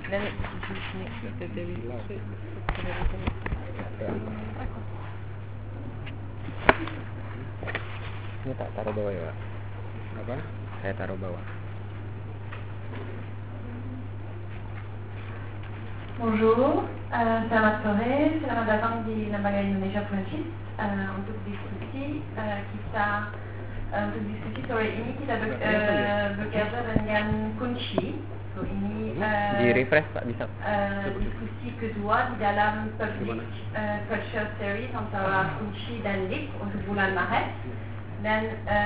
Dan ini tak taruh bawah ya, Pak? Apa? Saya taruh bawah. Bonjour, selamat sore, selamat datang di Lembaga Indonesia Perancis. Untuk diskusi sore ini kita bekerja dengan kunci. So ini Di refresh Pak bisa. Diskusi kedua di dalam Public Culture Series antara kunci dan LIP untuk bulan Maret. Dan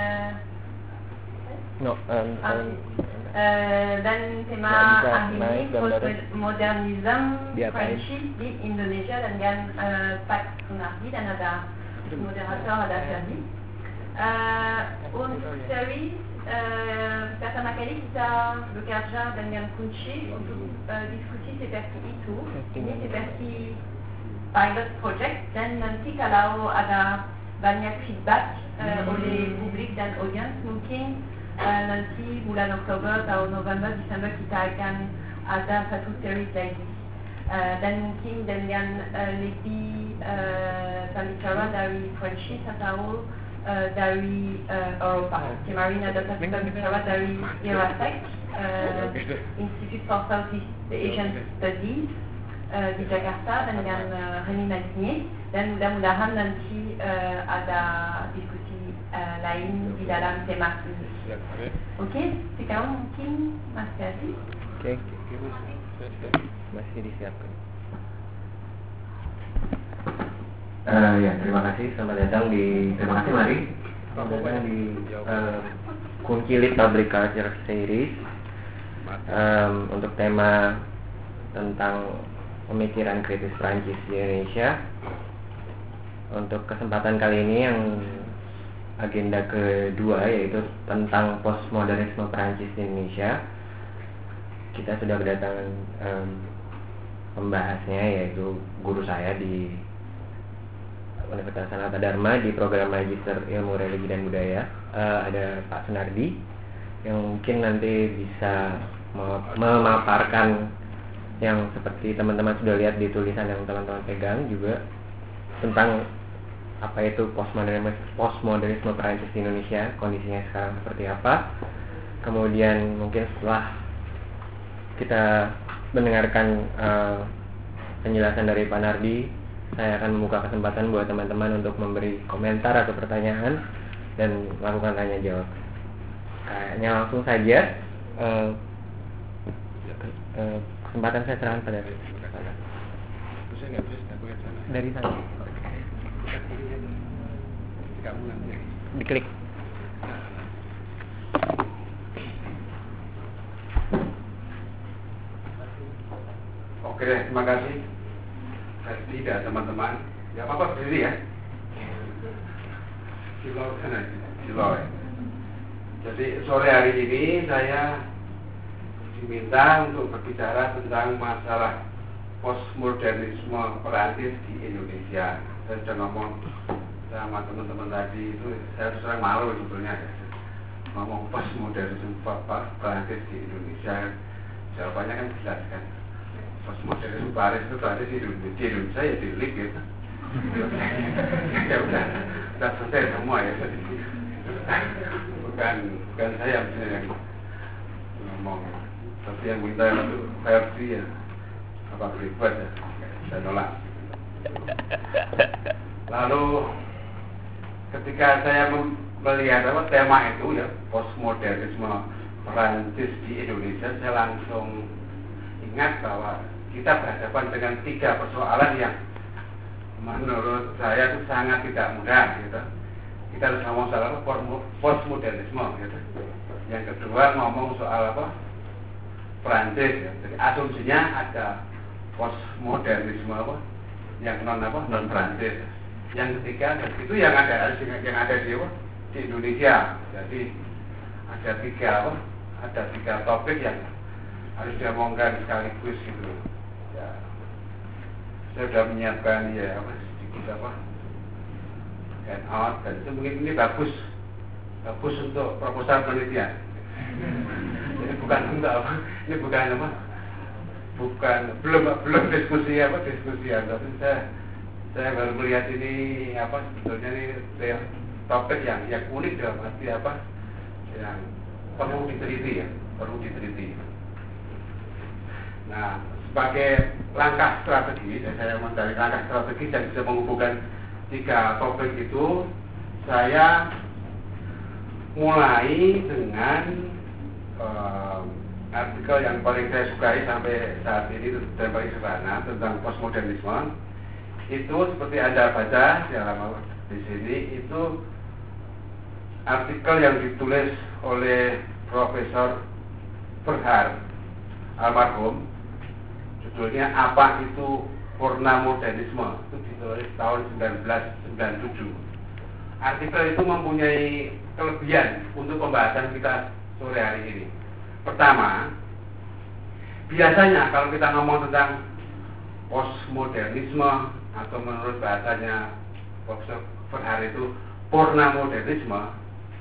dan tema hari ini postmodernism Perancis di Indonesia dengan Pak Sunardi dan ada moderator, ada Ferdi. Untuk seri pertama kali kita bekerja dengan kunci untuk diskusi seperti itu. Ini seperti pilot project dan nanti kalau ada banyak feedback oleh publik dan audience mungkin nanti bulan Oktober atau November, Desember kita akan ada satu series lagi dan mungkin dengan lebih pembicara dari Perancis atau dari Eropa. Kemarin ada satu pembicara dari IRASEC, Institute for Southeast Asian Studies di Jakarta dengan Remy Mazinier, dan mudah-mudahan nanti ada diskusi lain di dalam tema ini. Oke, sekarang mungkin Mas Ferdi. Oke, masih disiapkan. Ya, terima kasih. Selamat datang terima kasih Mari. Selamat datang di Kunci Lit Public Culture Series untuk tema tentang pemikiran kritis Prancis di Indonesia. Untuk kesempatan kali ini yang agenda kedua yaitu tentang postmodernisme Prancis di Indonesia. Kita sudah kedatangan pembahasnya yaitu guru saya di Universitas Sanata Dharma di program Magister Ilmu Religi dan Budaya, ada Pak Sunardi yang mungkin nanti bisa memaparkan yang seperti teman-teman sudah lihat di tulisan yang teman-teman pegang juga tentang apa itu postmodernisme Perancis di Indonesia, kondisinya sekarang seperti apa. Kemudian mungkin setelah kita mendengarkan penjelasan dari Pak Nardi, saya akan membuka kesempatan buat teman-teman untuk memberi komentar atau pertanyaan dan melakukan tanya jawab. Kayaknya langsung saja kesempatan saya serahkan pada dari sana. Diklik. Oke deh, terima kasih Ferdi dan teman-teman. Ya apa-apa berdiri ya. Silau. Jadi sore hari ini saya diminta untuk berbicara tentang masalah postmodernisme Perancis di Indonesia. Saya sudah ngomong sama teman-teman tadi itu, saya sering malu sebetulnya ya. Ngomong postmodernisme Perancis di Indonesia, jawabannya kan jelas kan. Postmodernisme Paris itu Paris di Indonesia ya di LIP gitu. Ya udah selesai semua ya. Bukan saya yang ngomong, tapi yang minta itu Ferdi ya, apa pribadi ya, saya nolak. Lalu ketika saya melihat tema itu ya, postmodernisme Perancis di Indonesia, saya langsung ingat bahwa kita berhadapan dengan 3 persoalan yang menurut saya itu sangat tidak mudah gitu. Kita harus ngomong soal postmodernisme gitu. Yang kedua ngomong soal Perancis ya. Jadi asumsinya ada postmodernisme yang non Perancis. Yang ketiga dan itu yang ada di Indonesia. Jadi ada tiga topik yang harus diomongkan sekaligus gitu. Ya, saya sudah menyiapkan sedikit handout dan itu mungkin ini bagus untuk proposal penelitian. Jadi bukan belum diskusi tapi saya baru melihat ini sebetulnya ini topik yang unik dalam arti yang perlu diteliti. Nah, sebagai langkah strategi, saya mencari langkah strategis yang bisa menghubungkan tiga topik itu. Saya mulai dengan artikel yang paling saya sukai sampai saat ini dan paling sederhana tentang postmodernisme. Itu seperti Anda baca di halaman di sini, itu artikel yang ditulis oleh Profesor Verhaer almarhum, judulnya Apa Itu Purna Modernisme, itu ditulis tahun 1997. Artikel itu mempunyai kelebihan untuk pembahasan kita sore hari ini. Pertama, biasanya kalau kita ngomong tentang postmodernisme atau menurut bahasanya Profesor Verhaer itu purna modernisme,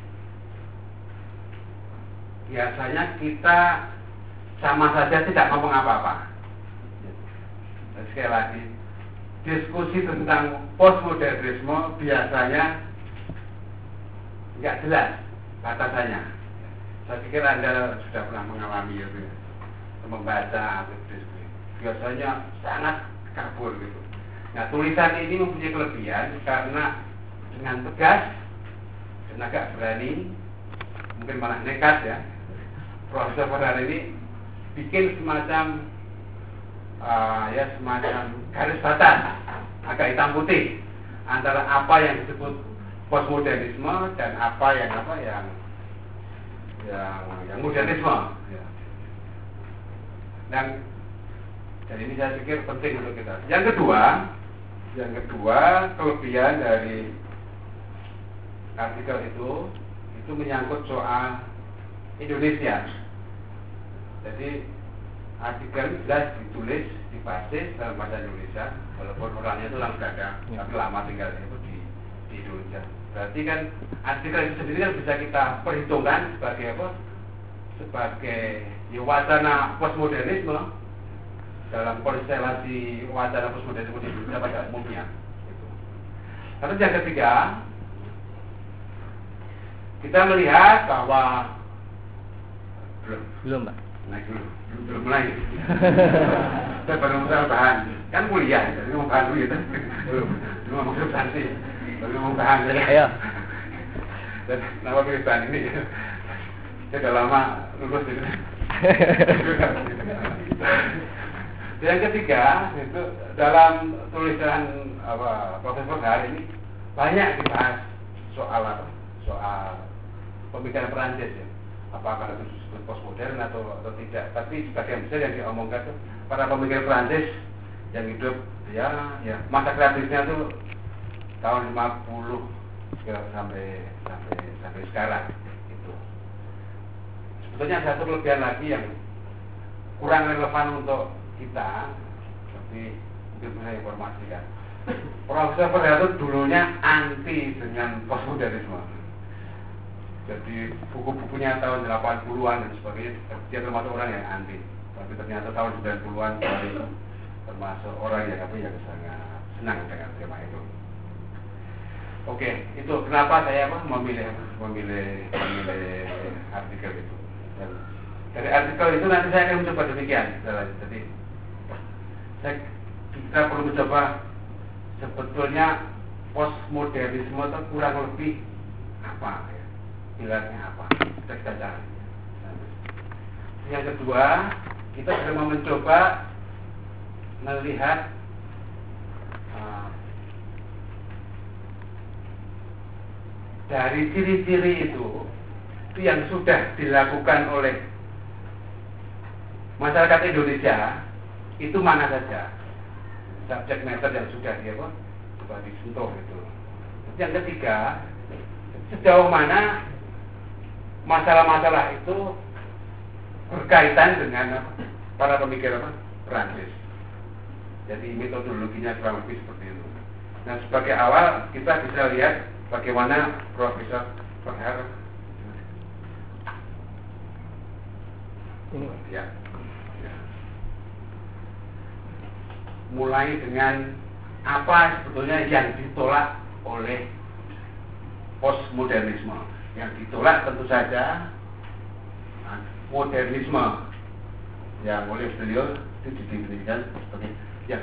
biasanya kita sama saja tidak ngomong apa-apa. Dan sekali lagi, diskusi tentang postmodernisme biasanya nggak jelas batasannya. Saya pikir Anda sudah pernah mengalami itu, membaca atau diskusi. Biasanya sangat kabur gitu. Nah, tulisan ini mempunyai kelebihan karena dengan tegas dan agak berani, mungkin malah nekat ya, Profesor Verhaer ini bikin semacam garis batas agak hitam putih antara apa yang disebut postmodernisme dan apa yang modernisme. Ya. Dan ini saya pikir penting untuk kita. Yang kedua, kelebihan dari artikel itu menyangkut soal Indonesia. Jadi artikel jelas ditulis di basis dalam bahasa Indonesia, walaupun orangnya itu orang Belanda, tapi lama tinggal itu di Indonesia. Berarti kan artikel itu sendiri kan bisa kita perhitungkan sebagai apa? Sebagai wacana postmodernisme dalam konstelasi wacana postmodernisme di Indonesia pada umumnya. Gitu. Lalu yang ketiga, kita melihat bahwa belum Pak. Belum mulai. Saya baru mau bahan, kan kuliah, jadi mau bahan dulu gitu. Belum mau substansi, baru mau bahan saja. Ayo. Dan nama pilih bahan ini, saya sudah lama lulus gitu. Yang ketiga itu dalam tulisan Profesor Verhaer ini banyak dibahas soal pemikiran Perancis ya. Apakah itu disebut postmodern atau tidak? Tapi sebagian besar yang diomongkan itu para pemikir Perancis yang hidup ya masa kreatifnya itu tahun 50 sampai sekarang itu. Sebetulnya satu kelebihan lagi yang kurang relevan untuk kita, seperti mungkin saya informasikan, Profesor Verhaer itu dulunya anti dengan postmodernisme. Jadi buku-bukunya tahun 80-an dan sebagainya, dia termasuk orang yang anti. Tapi ternyata tahun 90-an itu termasuk orang yang sangat senang dengan tema itu. Oke, itu kenapa saya memilih artikel itu. Dan dari artikel itu nanti saya akan mencoba demikian. Jadi kita perlu mencoba sebetulnya postmodernisme itu kurang lebih apa ya, pilarnya apa, kita cari. Yang kedua, kita juga mau mencoba melihat dari ciri-ciri itu yang sudah dilakukan oleh masyarakat Indonesia itu mana saja subjek matter yang sudah disentuh itu. Yang ketiga, sejauh mana masalah-masalah itu berkaitan dengan para pemikir Perancis. Jadi metodologinya kurang lebih seperti itu. Nah, sebagai awal kita bisa lihat bagaimana Profesor Verhaer ini. Ya. mulai dengan apa sebetulnya yang ditolak oleh postmodernisme. Yang ditolak tentu saja modernisme yang oleh beliau itu didefinisikan sebagai yang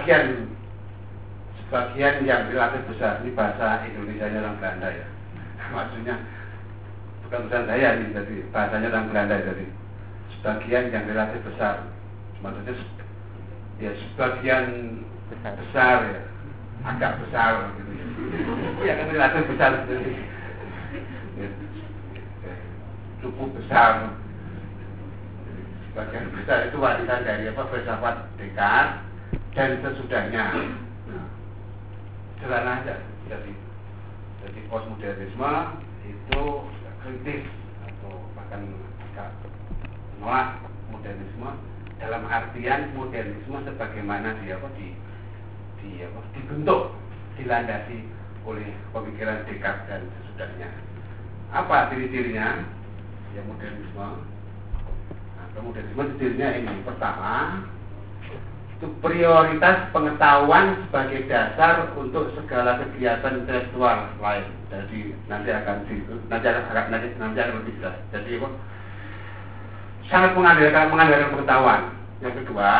sebagian yang relatif besar. Ini bahasa Indonesianya orang Belanda ya. Maksudnya bukan tulisan saya ini, jadi bahasanya orang Belanda, jadi sebagian yang relatif besar. Maksudnya ya sebagian besar ya, agak besar gitu ya. Kan relatif besar gitu. Ya, cukup besar. Sebagian besar itu warisan dari filsafat Descartes dan sesudahnya. Sederhana aja. Jadi postmodernisme itu kritis atau bahkan agak menolak modernisme dalam artian modernisme sebagaimana dibentuk, dilandasi oleh pemikiran Descartes dan sesudahnya. Apa ciri-cirinya? Ya modernisme. Modernisme cirinya ini. Pertama, itu prioritas pengetahuan sebagai dasar untuk segala kegiatan intelektual lain. Jadi nanti akan lebih jelas. Jadi sangat mengandalkan pengetahuan. Yang kedua,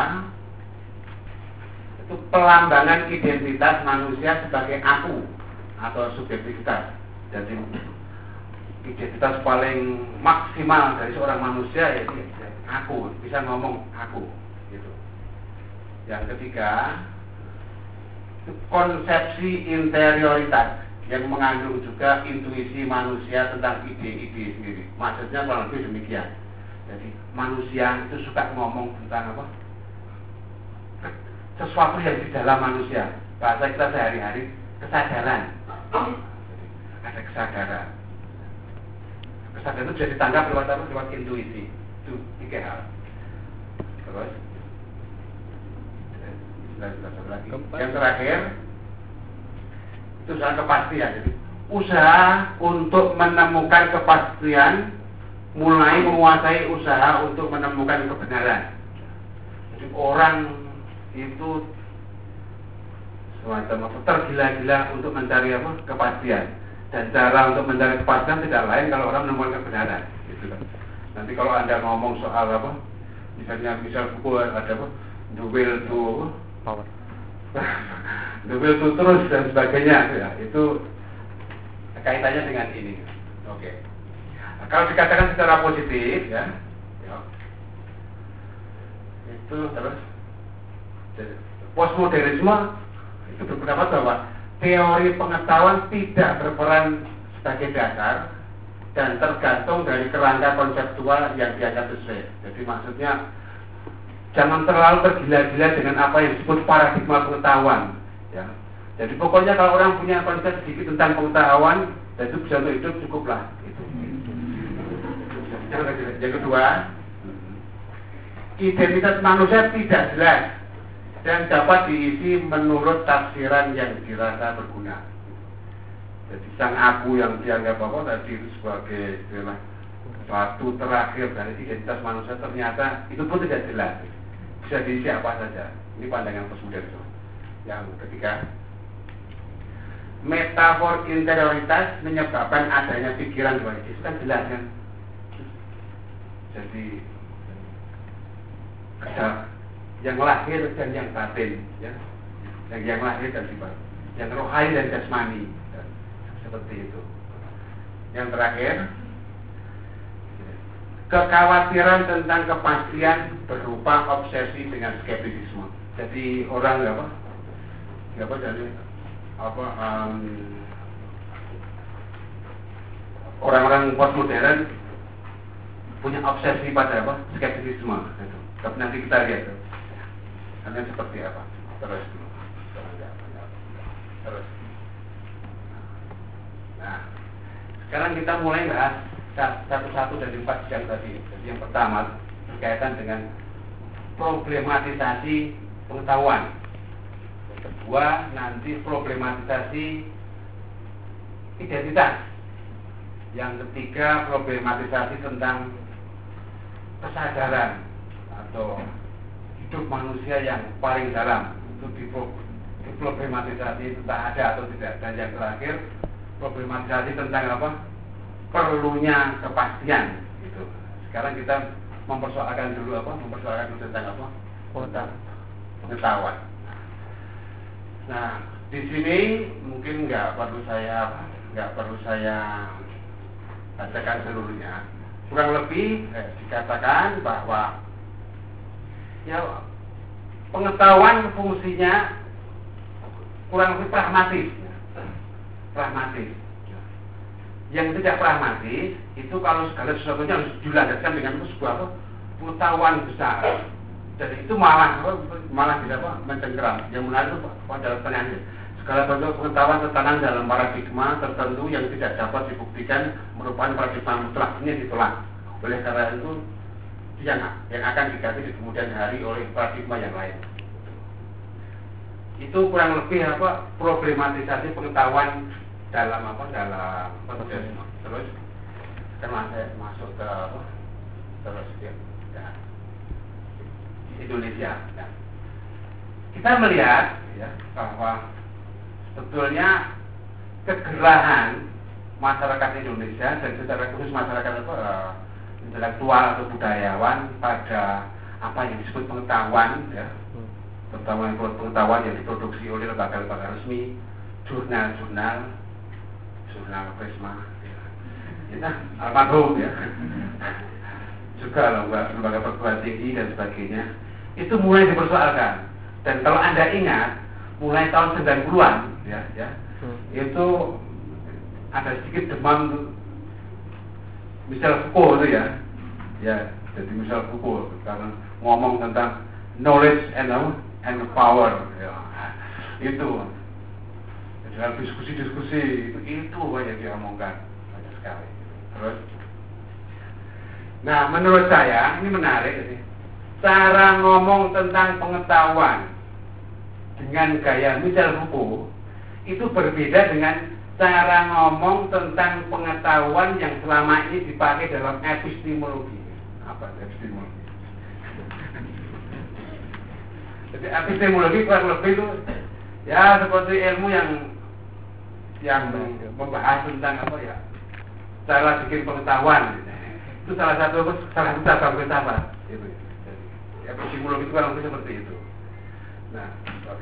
itu pelambangan identitas manusia sebagai aku atau subjektivitas. Jadi identitas paling maksimal dari seorang manusia yaitu aku, bisa ngomong aku gitu. Yang ketiga, itu konsepsi interioritas yang mengandung juga intuisi manusia tentang ide-ide sendiri. Maksudnya kurang lebih demikian. Jadi manusia itu suka ngomong tentang apa? Sesuatu yang di dalam manusia. Bahasa kita sehari-hari kesadaran. Jadi, ada kesadaran. Kesadaran itu bisa ditangkap lewat apa? Lewat intuisi. Itu 3 hal. Terus lagi. Yang terakhir itu soal kepastian. Jadi usaha untuk menemukan kepastian mulai menguasai usaha untuk menemukan kebenaran. Jadi orang itu semacam tergila-gila untuk mencari apa? Kepastian. Dan cara untuk mencari kepastian tidak lain kalau orang menemukan kebenaran. Gitu kan. Nanti kalau Anda ngomong soal apa? Misal buku ada apa? The Will to Power. The Will to Truth dan sebagainya ya, itu kaitannya dengan ini. Oke. Nah, kalau dikatakan secara positif ya, itu terus postmodernisme itu berpendapat bahwa teori pengetahuan tidak berperan sebagai dasar dan tergantung dari kerangka konseptual yang dianggap sesuai. Jadi maksudnya jangan terlalu tergila-gila dengan apa yang disebut paradigma pengetahuan. Ya. Jadi pokoknya kalau orang punya konsep sedikit tentang pengetahuan, dan itu bisa untuk hidup cukuplah. Itu. Yang kedua, identitas manusia tidak jelas dan dapat diisi menurut tafsiran yang dirasa berguna. Jadi sang aku yang dianggap apa tadi itu sebagai suatu terakhir dari identitas manusia ternyata itu pun tidak jelas. Bisa diisi apa saja. Ini pandangan postmodernisme. Yang ketiga, metafor interioritas menyebabkan adanya pikiran dualistis. Kan jelas kan? Jadi ada yang lahir dan yang batin, ya. Yang lahir dan batin, yang rohani dan jasmani, dan seperti itu. Yang terakhir, kekhawatiran tentang kepastian berupa obsesi dengan skeptisisme. Jadi orang orang-orang postmodern punya obsesi pada apa? Skeptisisme. Itu. Tapi nanti kita lihat karena seperti apa. Terus. Nah, sekarang kita mulai bahas satu-satu dari 4 bidang tadi. Jadi yang pertama berkaitan dengan problematisasi pengetahuan. Yang kedua nanti problematisasi identitas. Yang ketiga problematisasi tentang kesadaran atau hidup manusia yang paling dalam. untuk diproblematisasi tentang ada atau tidak. Dan yang terakhir, problematisasi tentang apa? Perlunya kepastian gitu. Sekarang kita mempersoalkan dulu tentang apa? Pengetahuan. Nah, di sini mungkin nggak perlu saya bacakan seluruhnya. Kurang lebih dikatakan bahwa ya pengetahuan fungsinya kurang lebih pragmatis. Yang tidak pragmatis itu kalau segala sesuatunya harus dilandaskan dengan sebuah pengetahuan besar, dan itu malah tidak mencengkeram. Yang menarik itu pada pertanyaannya, segala bentuk pengetahuan tertanam dalam paradigma tertentu yang tidak dapat dibuktikan merupakan paradigma mutlak, ini ditolak. Oleh karena itu yang akan diganti di kemudian hari oleh paradigma yang lain. Itu kurang lebih problematisasi pengetahuan dalam modernisme. Terus sekarang saya masuk ke Indonesia. Ya. Kita melihat ya bahwa sebetulnya kegerahan masyarakat Indonesia dan secara khusus masyarakat intelektual atau budayawan pada apa yang disebut pengetahuan, ya, terutama pengetahuan yang diproduksi oleh lembaga-lembaga resmi, jurnal Prisma, ya, almarhum ya, juga lembaga perguruan tinggi dan sebagainya, itu mulai dipersoalkan. Dan kalau Anda ingat, mulai tahun 90-an, ya, itu ada sedikit demam Michel Foucault itu ya, jadi Michel Foucault karena ngomong tentang knowledge and power, ya, itu dalam diskusi itu banyak diomongkan, banyak sekali. Terus, nah menurut saya ini menarik sih, cara ngomong tentang pengetahuan dengan gaya Michel Foucault itu berbeda dengan cara ngomong tentang pengetahuan yang selama ini dipakai dalam epistemologi. Apa epistemologi? Jadi epistemologi kurang lebih itu ya seperti ilmu yang membahas tentang cara bikin pengetahuan. Itu salah satu cabang filsafat. Itu. Jadi epistemologi itu kurang lebih seperti itu. Nah, sorry.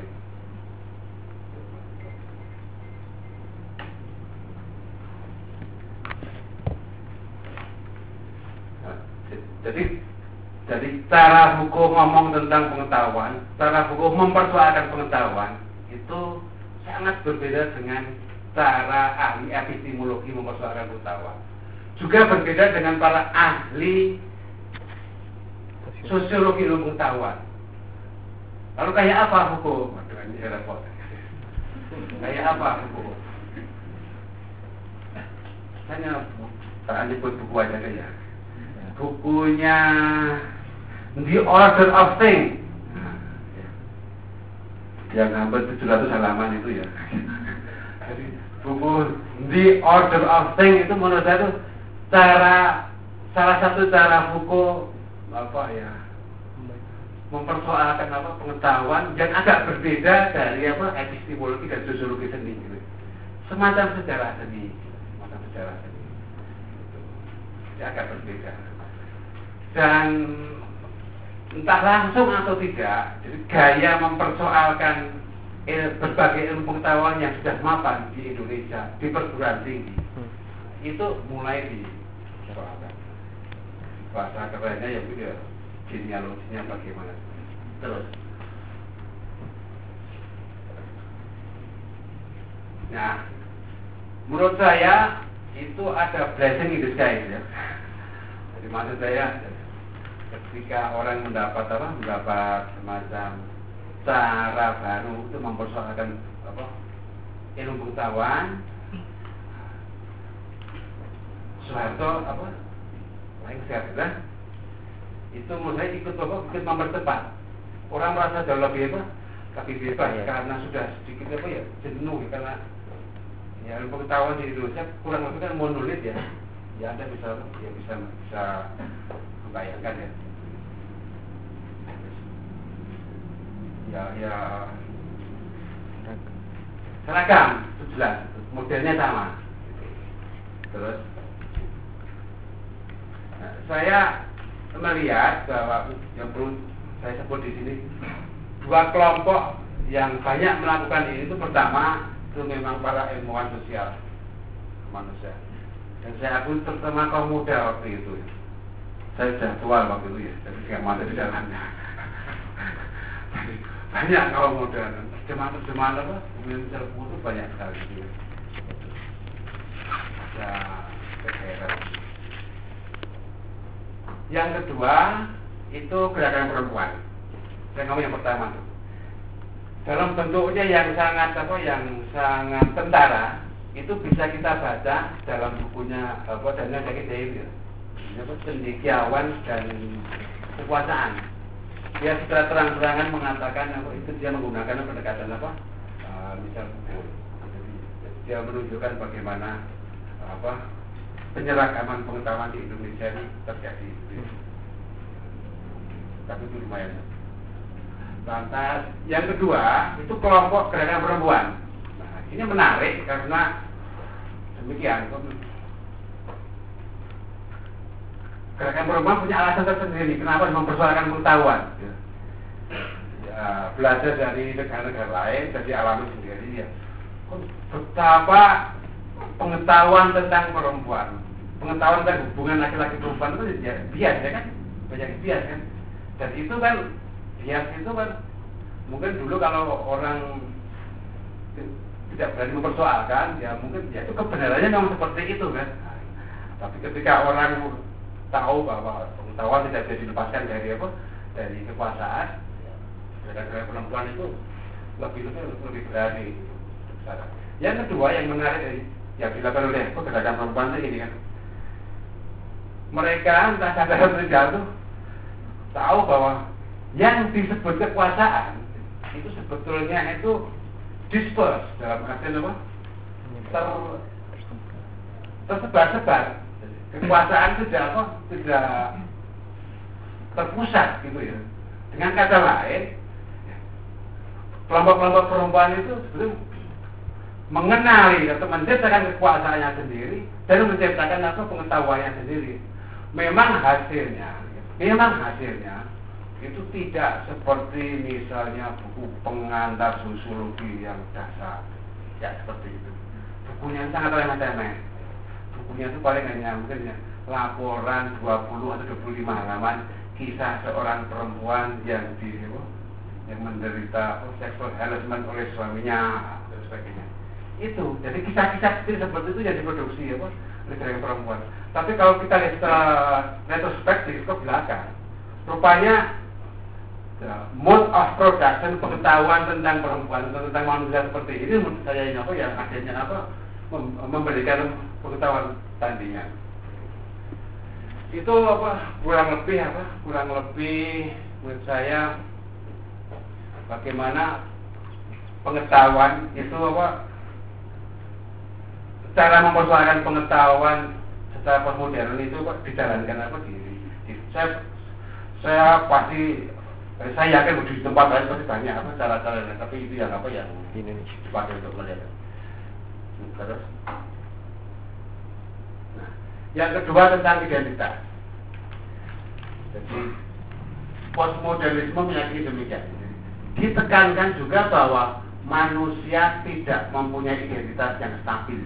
Jadi cara Foucault ngomong tentang pengetahuan, cara Foucault mempersoalkan pengetahuan itu sangat berbeda dengan cara ahli epistemologi mempersoalkan pengetahuan. Juga berbeda dengan para ahli sosiologi ilmu pengetahuan. Lalu kayak apa Foucault? Waduh, ini repot. Kayak apa Foucault? Hanya tak nyebut buku aja deh ya. Bukunya The Order of Things, yang hampir 700 halaman itu ya. Jadi buku The Order of Things itu menurut saya itu salah satu cara Foucault mempersoalkan pengetahuan yang agak berbeda dari epistemologi dan sosiologi seni gitu. Semacam sejarah seni. Itu agak berbeda. Dan entah langsung atau tidak, jadi gaya mempersoalkan berbagai ilmu pengetahuan yang sudah mapan di Indonesia di perguruan tinggi itu mulai dipersoalkan. Bahasa kerennya ya udah genealoginya bagaimana. Terus, nah, menurut saya itu ada blessing in disguise ya. Jadi maksud saya ketika orang mendapat semacam cara baru untuk mempersoalkan ilmu pengetahuan, Soeharto lengser kan? Itu menurut saya ikut mempercepat. Orang merasa jauh lebih bebas karena sudah sedikit jenuh karena ilmu pengetahuan di Indonesia kurang lebih kan monolit ya. Ya Anda bisa membayangkan ya. ya seragam, itu jelas, modelnya sama. Terus saya melihat bahwa yang perlu saya sebut di sini dua kelompok yang banyak melakukan ini. Itu pertama itu memang para ilmuwan sosial manusia, dan saya akui terutama kaum muda waktu itu. Saya sudah tua waktu itu ya, jadi tidak mau ada di dalamnya. Banyak kaum muda, terjemahan apa? Kemudian serbu itu banyak sekali. Ya, heran. Yang kedua itu gerakan perempuan. Saya ngomong yang pertama tuh. Dalam bentuknya yang sangat tentara, itu bisa kita baca dalam bukunya Daniel Dewi, Cendekiawan dan Kekuasaan. Dia secara terang-terangan mengatakan itu dia menggunakan pendekatan misal pukul. Jadi dia menunjukkan bagaimana penyeragaman pengetahuan di Indonesia ini terjadi. Tapi itu lumayan. Lantas yang kedua itu kelompok gerakan perempuan. Nah, ini menarik karena demikian. Gerakan perempuan punya alasan tersendiri kenapa mempersoalkan pengetahuan. Ya, belajar dari negara-negara lain, jadi alami sendiri ya. Betapa pengetahuan tentang perempuan, pengetahuan tentang hubungan laki-laki perempuan itu ya bias ya kan, banyak bias kan. Dan itu kan bias itu kan mungkin dulu kalau orang tidak berani mempersoalkan, ya mungkin ya itu kebenarannya memang seperti itu kan. Tapi ketika orang tahu bahwa pengetahuan tidak bisa dilepaskan dari kekuasaan, gerakan perempuan itu lebih berani. Yang kedua yang menarik yang dilakukan oleh gerakan perempuan ini kan, mereka entah sadar atau tidak tuh tahu bahwa yang disebut kekuasaan itu sebetulnya itu disperse dalam artian apa? Tersebar-sebar. Kekuasaan tidak terpusat gitu ya. Dengan kata lain, kelompok-kelompok perempuan itu sebetulnya mengenali atau menciptakan kekuasaannya sendiri dan menciptakan pengetahuannya sendiri. Memang hasilnya itu tidak seperti misalnya buku pengantar sosiologi yang dasar, ya seperti itu. Bukunya sangat remeh-temeh. Bukunya itu paling hanya mungkin ya, laporan 20 atau 25 halaman kisah seorang perempuan yang menderita sexual harassment oleh suaminya dan sebagainya. Itu, jadi kisah-kisah seperti itu yang diproduksi oleh gerakan perempuan. Tapi kalau kita lihat secara retrospektif ke belakang, rupanya mode of production pengetahuan tentang perempuan, tentang manusia seperti ini menurut saya ini yang akhirnya memberikan pengetahuan tandingan. Itu kurang lebih menurut saya bagaimana pengetahuan itu cara mempersoalkan pengetahuan secara postmodern itu dijalankan saya yakin di tempat lain pasti banyak cara-cara, tapi itu yang dipakai untuk melihat. Terus, nah, yang kedua tentang identitas. Jadi postmodernisme meyakini demikian. Ditekankan juga bahwa manusia tidak mempunyai identitas yang stabil.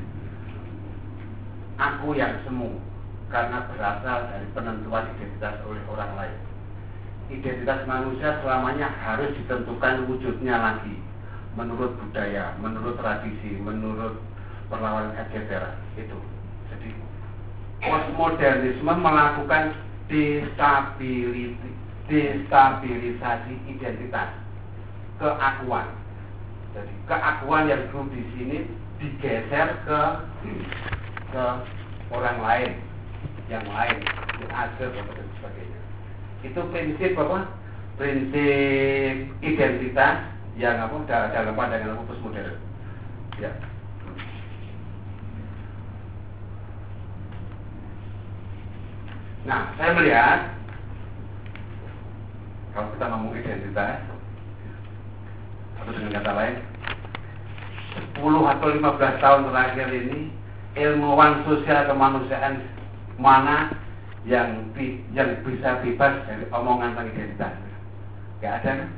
Aku yang semu karena berasal dari penentuan identitas oleh orang lain. Identitas manusia selamanya harus ditentukan wujudnya lagi menurut budaya, menurut tradisi, menurut perlawanan etc. Itu. Jadi postmodernisme melakukan destabilisasi identitas, keakuan. Jadi keakuan yang dulu di sini digeser ke orang lain, yang lain, yang ada dan sebagainya. Itu prinsip prinsip identitas yang dalam pandangan postmodern. Ya. Nah, saya melihat kalau kita ngomong identitas, Atau dengan kata lain, 10 atau 15 tahun terakhir ini ilmuwan sosial kemanusiaan mana yang bisa bebas dari omongan tentang identitas? Gak ada kan?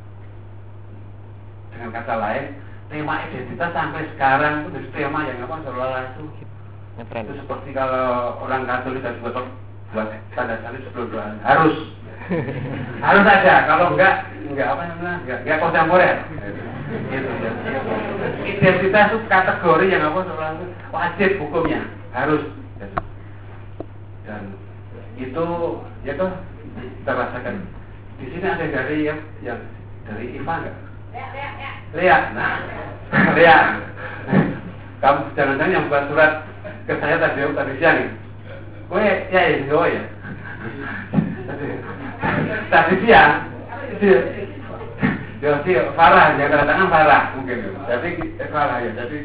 Dengan kata lain, tema identitas sampai sekarang itu tema yang apa seolah-olah itu seperti kalau orang Katolik dan buat tanda salib sebelum doa harus ada, kalau enggak apa namanya enggak kontemporer. Gitu ya. Identitas itu kategori yang apa seolah-olah wajib hukumnya harus. Dan itu ya toh kita rasakan di sini ada dari yang dari Iva enggak? Lea, nah, Lea, kamu jangan-jangan yang buat surat ke saya tadi siang nih. Gue ya tadi siang si Farah, yang tanda tangan Farah mungkin, tapi Farah ya, jadi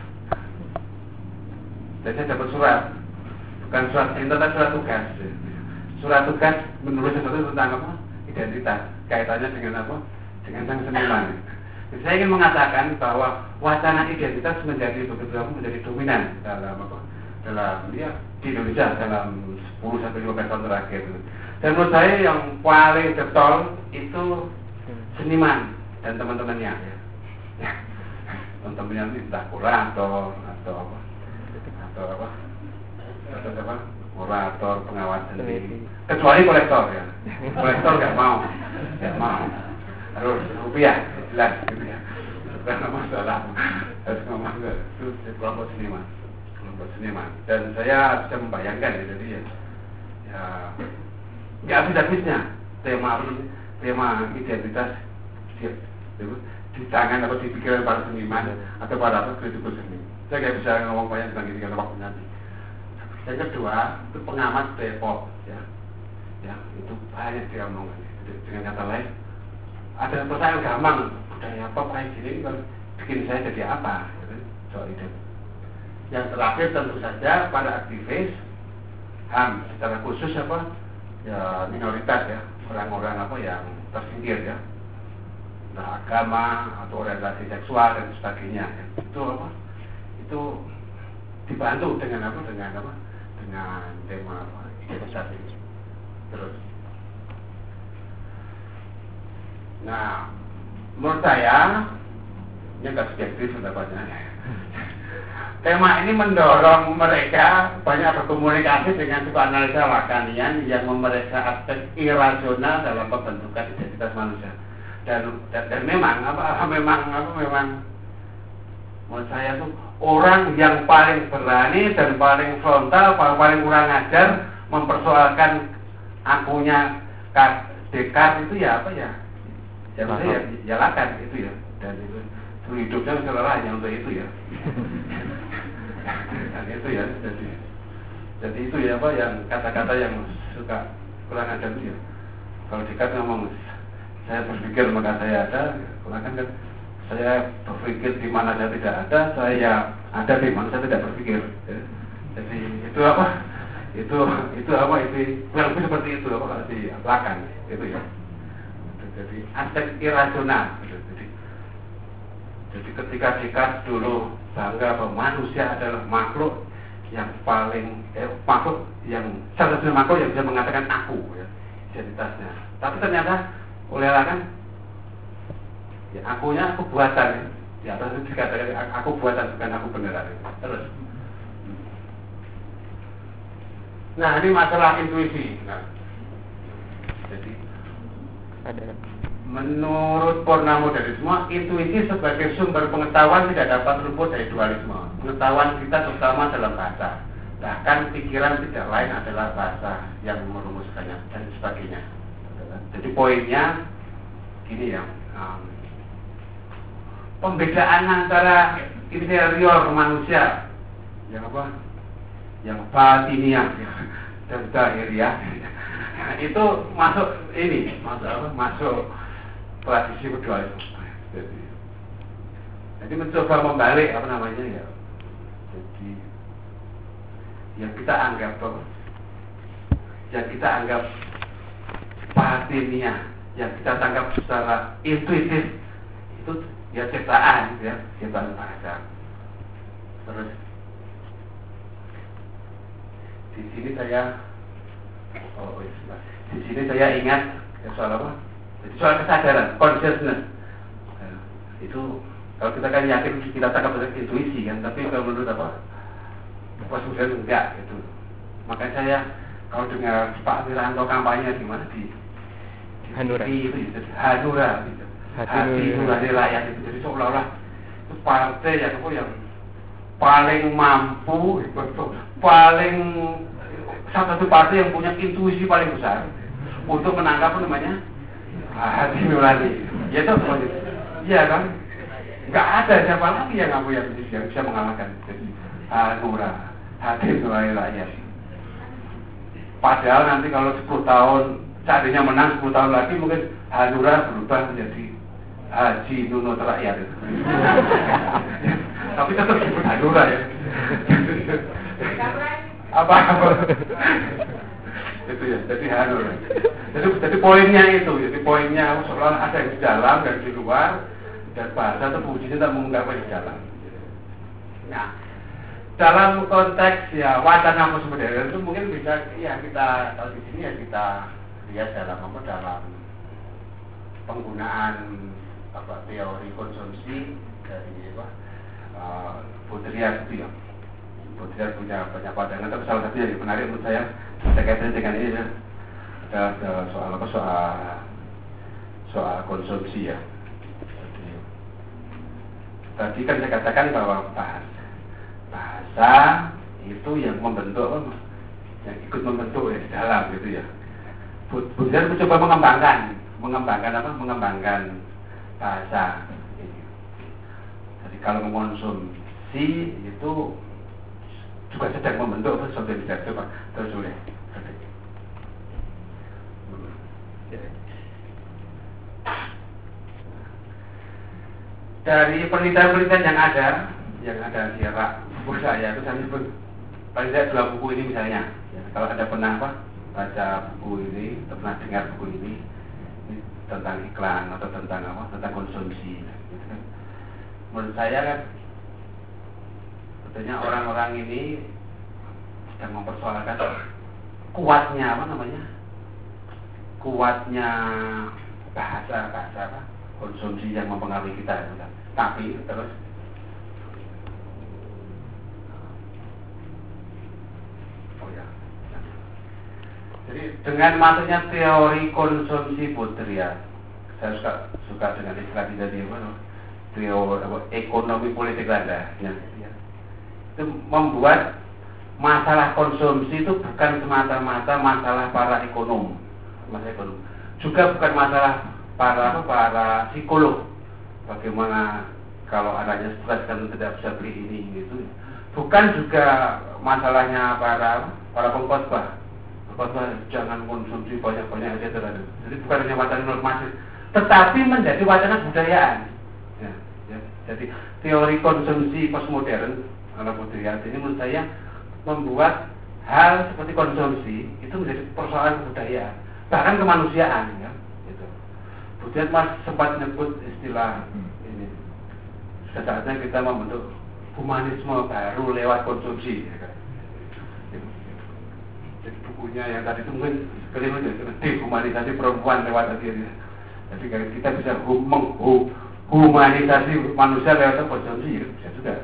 saya dapat surat, bukan surat cinta tapi surat tugas menulis sesuatu tentang apa? Identitas, kaitannya dengan apa? Dengan sang seniman. Saya ingin mengatakan bahwa wacana identitas menjadi dominan dalam apa? Dalam ya di Indonesia dalam 10 sampai 15 tahun terakhir. Dan menurut saya yang paling getol itu seniman dan teman-temannya. Ya. Teman-temannya entah kurator atau kurator, pengawas seni. Kecuali kolektor ya. Kolektor nggak mau. Harus rupiah, jelas gitu ya. Bukan masalah. Harus ngomong itu kelompok seniman. Dan saya bisa membayangkan ya, jadi ya nggak habis-habisnya tema identitas di tangan atau di pikiran para seniman atau para kritikus seni. Saya nggak bisa ngomong banyak tentang ini karena waktu nanti. Yang kedua itu pengamat Depok ya itu banyak dia ngomong. Dengan kata lain ada pertanyaan gampang, budaya pop kayak gini kan bikin saya jadi apa gitu, soal itu. Yang terakhir tentu saja para aktivis HAM secara khusus apa ya minoritas ya, orang-orang apa yang tersingkir ya, nah, agama atau orientasi seksual dan sebagainya ya. Itu dibantu dengan tema apa identitas ini. Terus nah, menurut saya ini agak subjektif pendapatnya. Tema ini mendorong mereka banyak berkomunikasi dengan psikoanalisa Lacanian yang memeriksa aspek irasional dalam pembentukan identitas manusia. Dan memang menurut saya tuh orang yang paling berani dan paling frontal, paling kurang ajar mempersoalkan akunya Descartes itu ya apa ya? Ya maksudnya ya Lacan itu ya, dan itu hidupnya seolah hanya untuk itu ya. Dan itu ya, jadi itu ya apa yang kata-kata yang suka kurang ajar itu ya. Kalau Descartes ngomong saya berpikir maka saya ada, Lacan kan saya berpikir di mana saya tidak ada, saya ada di mana saya tidak berpikir. Ya. Jadi itu apa? Itu apa itu kurang lebih seperti itu apa kalau di Lacan itu ya. Jadi aspek irasional. Jadi ketika Descartes dulu bangga bahwa manusia adalah makhluk yang paling makhluk yang satu-satunya makhluk yang bisa mengatakan aku ya, identitasnya. Tapi ternyata oleh Lacan ya, aku buatan ya. Di atas itu dikatakan aku buatan bukan aku beneran. Terus. Nah, ini masalah intuisi. Nah, jadi menurut Purnamodernisme, intuisi sebagai sumber pengetahuan tidak dapat luput dari dualisme. Pengetahuan kita terutama dalam bahasa. Bahkan pikiran tidak lain adalah bahasa yang merumuskannya dan sebagainya. Jadi poinnya gini ya, pembedaan antara interior manusia yang apa, yang batiniah dan zahiriah itu masuk tradisi dualisme. Jadi mencoba membalik apa namanya ya. Jadi yang kita anggap batiniah, yang kita tangkap secara intuitif itu ya ciptaan bahasa. Terus di sini saya ingat ya, soal apa? Jadi soal kesadaran, consciousness. Nah, itu kalau kita kan yakin kita tangkap dengan intuisi kan, tapi kalau menurut apa? Kemudian enggak itu. Makanya saya kalau dengar Pak Wiranto kampanye di mana di Hanura. TV itu jadi Hanura gitu. Hati nurani rakyat itu, jadi seolah-olah itu partai yang paling mampu, paling satu partai yang punya intuisi paling besar untuk menangkap namanya hati nurani. Ya itu seperti itu. Iya kan? Nggak ada siapa lagi yang bisa mengalahkan. Jadi Hanura, hati nurani rakyat. Padahal nanti kalau 10 tahun seandainya menang 10 tahun lagi mungkin Hanura berubah menjadi Haji Nunut Rakyat itu. Tapi tetap disebut Hanura ya. Apa? Itu ya, jadi Hanura. Jadi poinnya itu, jadi poinnya seolah ada yang di dalam dan di luar, dan bahasa terpujinya tak mengungkapkan di dalam. Nah, dalam konteks ya wacana postmodern itu mungkin bisa ya kita kalau di sini ya kita lihat dalam penggunaan teori konsumsi dari Baudrillard itu ya. Baudrillard punya banyak pandangan, tapi salah satu yang menarik menurut saya terkait dengan ini adalah soal konsumsi ya. Tadi kan saya katakan bahwa bahasa itu yang membentuk yang ikut membentuk ya di dalam gitu ya. Baudrillard mencoba mengembangkan bahasa. Jadi kalau mengonsumsi itu juga sedang membentuk sesuatu yang tidak coba terus boleh. Dari penelitian-penelitian yang ada di rak buku saya itu saya sebut paling tidak 2 buku ini misalnya. Ya, kalau ada pernah baca buku ini, atau pernah dengar buku ini tentang iklan atau tentang konsumsi. Gitu kan. Menurut saya kan sebetulnya orang-orang ini sedang mempersoalkan kuatnya bahasa konsumsi yang mempengaruhi kita. Gitu kan. Tapi terus jadi dengan masuknya teori konsumsi Baudrillard, saya suka dengan istilah dari teori ekonomi politik Belanda. Ya. Itu membuat masalah konsumsi itu bukan semata-mata masalah para ekonom, juga bukan masalah para psikolog. Bagaimana kalau adanya stres kan tidak bisa beli ini gitu. Bukan juga masalahnya para pengkhotbah. Jangan konsumsi banyak-banyak aja terhadap. Jadi bukan hanya wacana normatif, tetapi menjadi wacana budayaan. Ya. Jadi teori konsumsi postmodern ala Baudrillard ini menurut saya membuat hal seperti konsumsi itu menjadi persoalan kebudayaan, bahkan kemanusiaan. Ya. Gitu. Baudrillard sempat menyebut istilah ini. Sudah saatnya kita membentuk humanisme baru lewat konsumsi. Ya. Jadi bukunya yang tadi itu mungkin kelima dehumanisasi perempuan lewat tadi ya. Jadi kita bisa humanisasi manusia lewat konsumsi ya, bisa juga.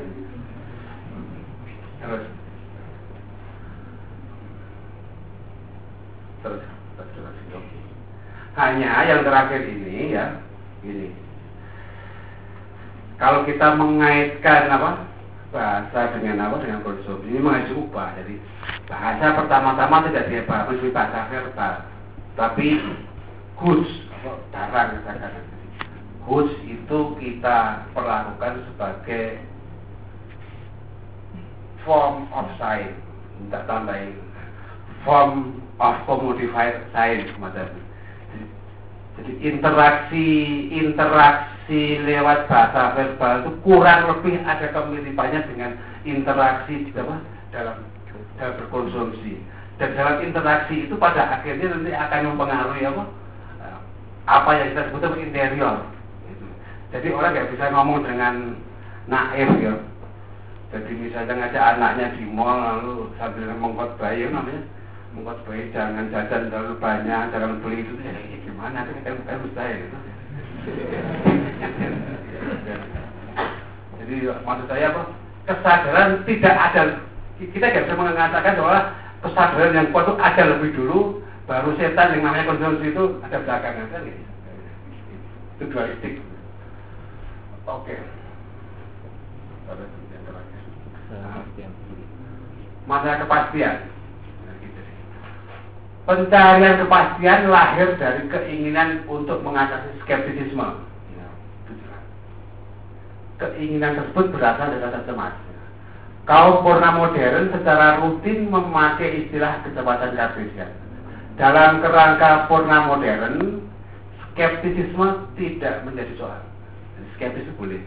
Terus hanya yang terakhir ini ya, ini. Kalau kita mengaitkan bahasa dengan konsumsi ini mengaji ubah. Jadi bahasa pertama-tama tidak dipahami bahasa verbal, tapi goods, barang misalkan. Goods itu kita perlakukan sebagai form of science, tidak tambahin form of commodified science semacam. Jadi interaksi lewat bahasa verbal itu kurang lebih ada kemiripannya dengan interaksi dalam berkonsumsi. Dan dalam interaksi itu pada akhirnya nanti akan mempengaruhi apa yang kita sebut interior. Jadi orang nggak bisa ngomong dengan naif ya. Jadi misalnya ngajak anaknya di mall lalu sambil mengkhotbah, namanya mengkhotbah, jangan jajan terlalu banyak, jangan beli itu, ya gimana? Kan mustahil itu. Jadi maksud saya apa? Kesadaran tidak ada. Kita nggak bisa mengatakan bahwa kesadaran yang kuat itu ada lebih dulu, baru setan yang namanya konsumsi itu ada belakangan kan? Itu dualistik. Oke. Masalah kepastian. Pencarian kepastian lahir dari keinginan untuk mengatasi skeptisisme. Keinginan tersebut berasal dari rasa cemas. Kaum purna modern secara rutin memakai istilah kecepatan Cartesian. Dalam kerangka purna modern, skeptisisme tidak menjadi soal. Skeptis itu boleh.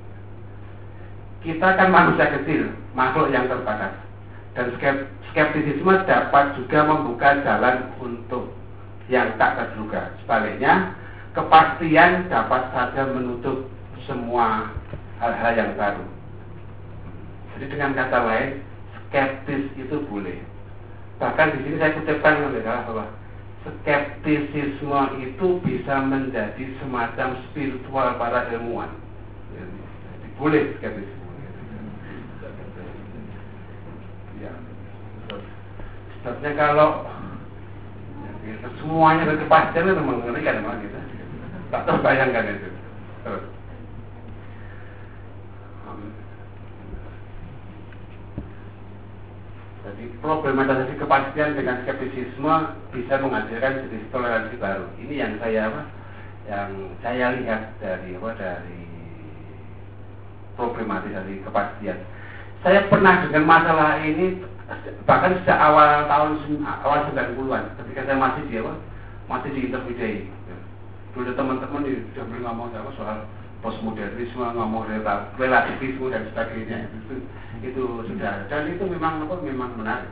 Kita kan manusia kecil, makhluk yang terbatas. Dan skeptisisme dapat juga membuka jalan untuk yang tak terduga. Sebaliknya, kepastian dapat saja menutup semua hal-hal yang baru. Jadi dengan kata lain, skeptis itu boleh. Bahkan di sini saya kutipkan bahwa skeptisisme itu bisa menjadi semacam spiritual para ilmuwan. Jadi boleh skeptisisme. Ya. Sebabnya kalau ya, semuanya dari kepastian itu mengerikan memang gitu. Tak terbayangkan itu. Terus. Jadi problematisasi kepastian dengan skeptisisme bisa menghasilkan jenis toleransi baru. Ini yang saya lihat dari problematisasi kepastian. Saya pernah dengan masalah ini bahkan sejak awal 90-an ketika saya masih di intermediate. Dulu teman-teman sudah mulai ngomong soal postmodernisme, ngomong relativisme dan sebagainya. Itu sudah, dan itu memang menarik.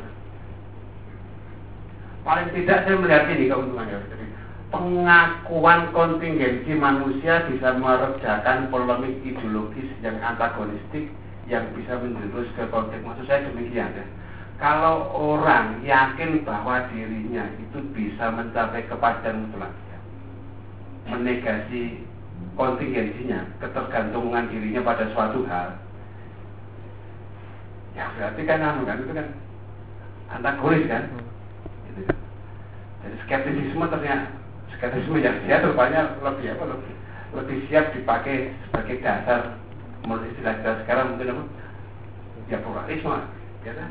Paling tidak saya melihat ini keuntungannya. Jadi pengakuan kontingensi manusia bisa meredakan polemik ideologis yang antagonistik yang bisa menjurus ke konflik. Maksud saya demikian ya. Kalau orang yakin bahwa dirinya itu bisa mencapai kepastian mutlak, menegasi kontingensinya, ketergantungan dirinya pada suatu hal, ya berarti kan itu kan antagonis kan. Gitu kan. Jadi skeptisisme yang siap rupanya lebih siap dipakai sebagai dasar menurut istilah kita sekarang mungkin apa? Ya pluralisme, ya kan?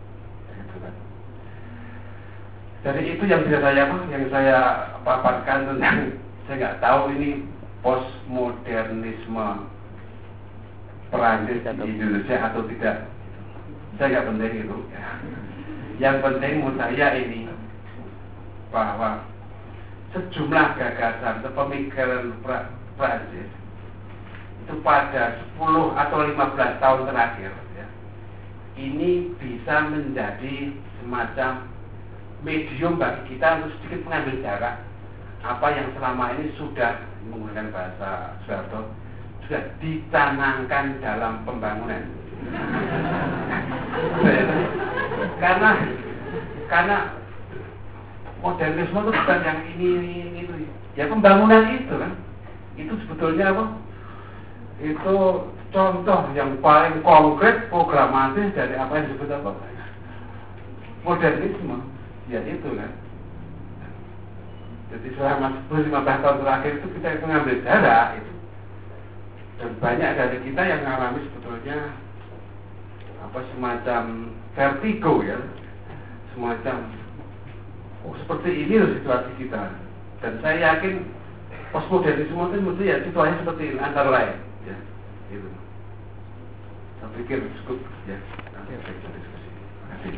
Jadi itu yang saya paparkan tentang, saya nggak tahu ini postmodernisme Perancis di Indonesia atau tidak. Saya nggak penting itu. Yang penting menurut saya ini bahwa sejumlah gagasan atau pemikiran Perancis itu pada 10 atau 15 tahun terakhir ya, ini bisa menjadi semacam medium bagi kita untuk sedikit mengambil jarak apa yang selama ini sudah menggunakan bahasa Soeharto sudah dicanangkan dalam pembangunan. karena modernisme itu bukan yang ini itu ya, pembangunan itu kan, itu sebetulnya apa? Itu contoh yang paling konkret programatis dari apa yang disebut apa? Modernisme, ya itu kan. Jadi selama 10-15 tahun terakhir itu kita mengambil jarak itu, dan banyak dari kita yang mengalami sebetulnya semacam vertigo ya, semacam seperti ini loh situasi kita. Dan saya yakin postmodernisme itu ya situasinya seperti ini antara lain ya, gitu. Saya pikir cukup ya. Nanti saya bisa diskusi. Terima kasih.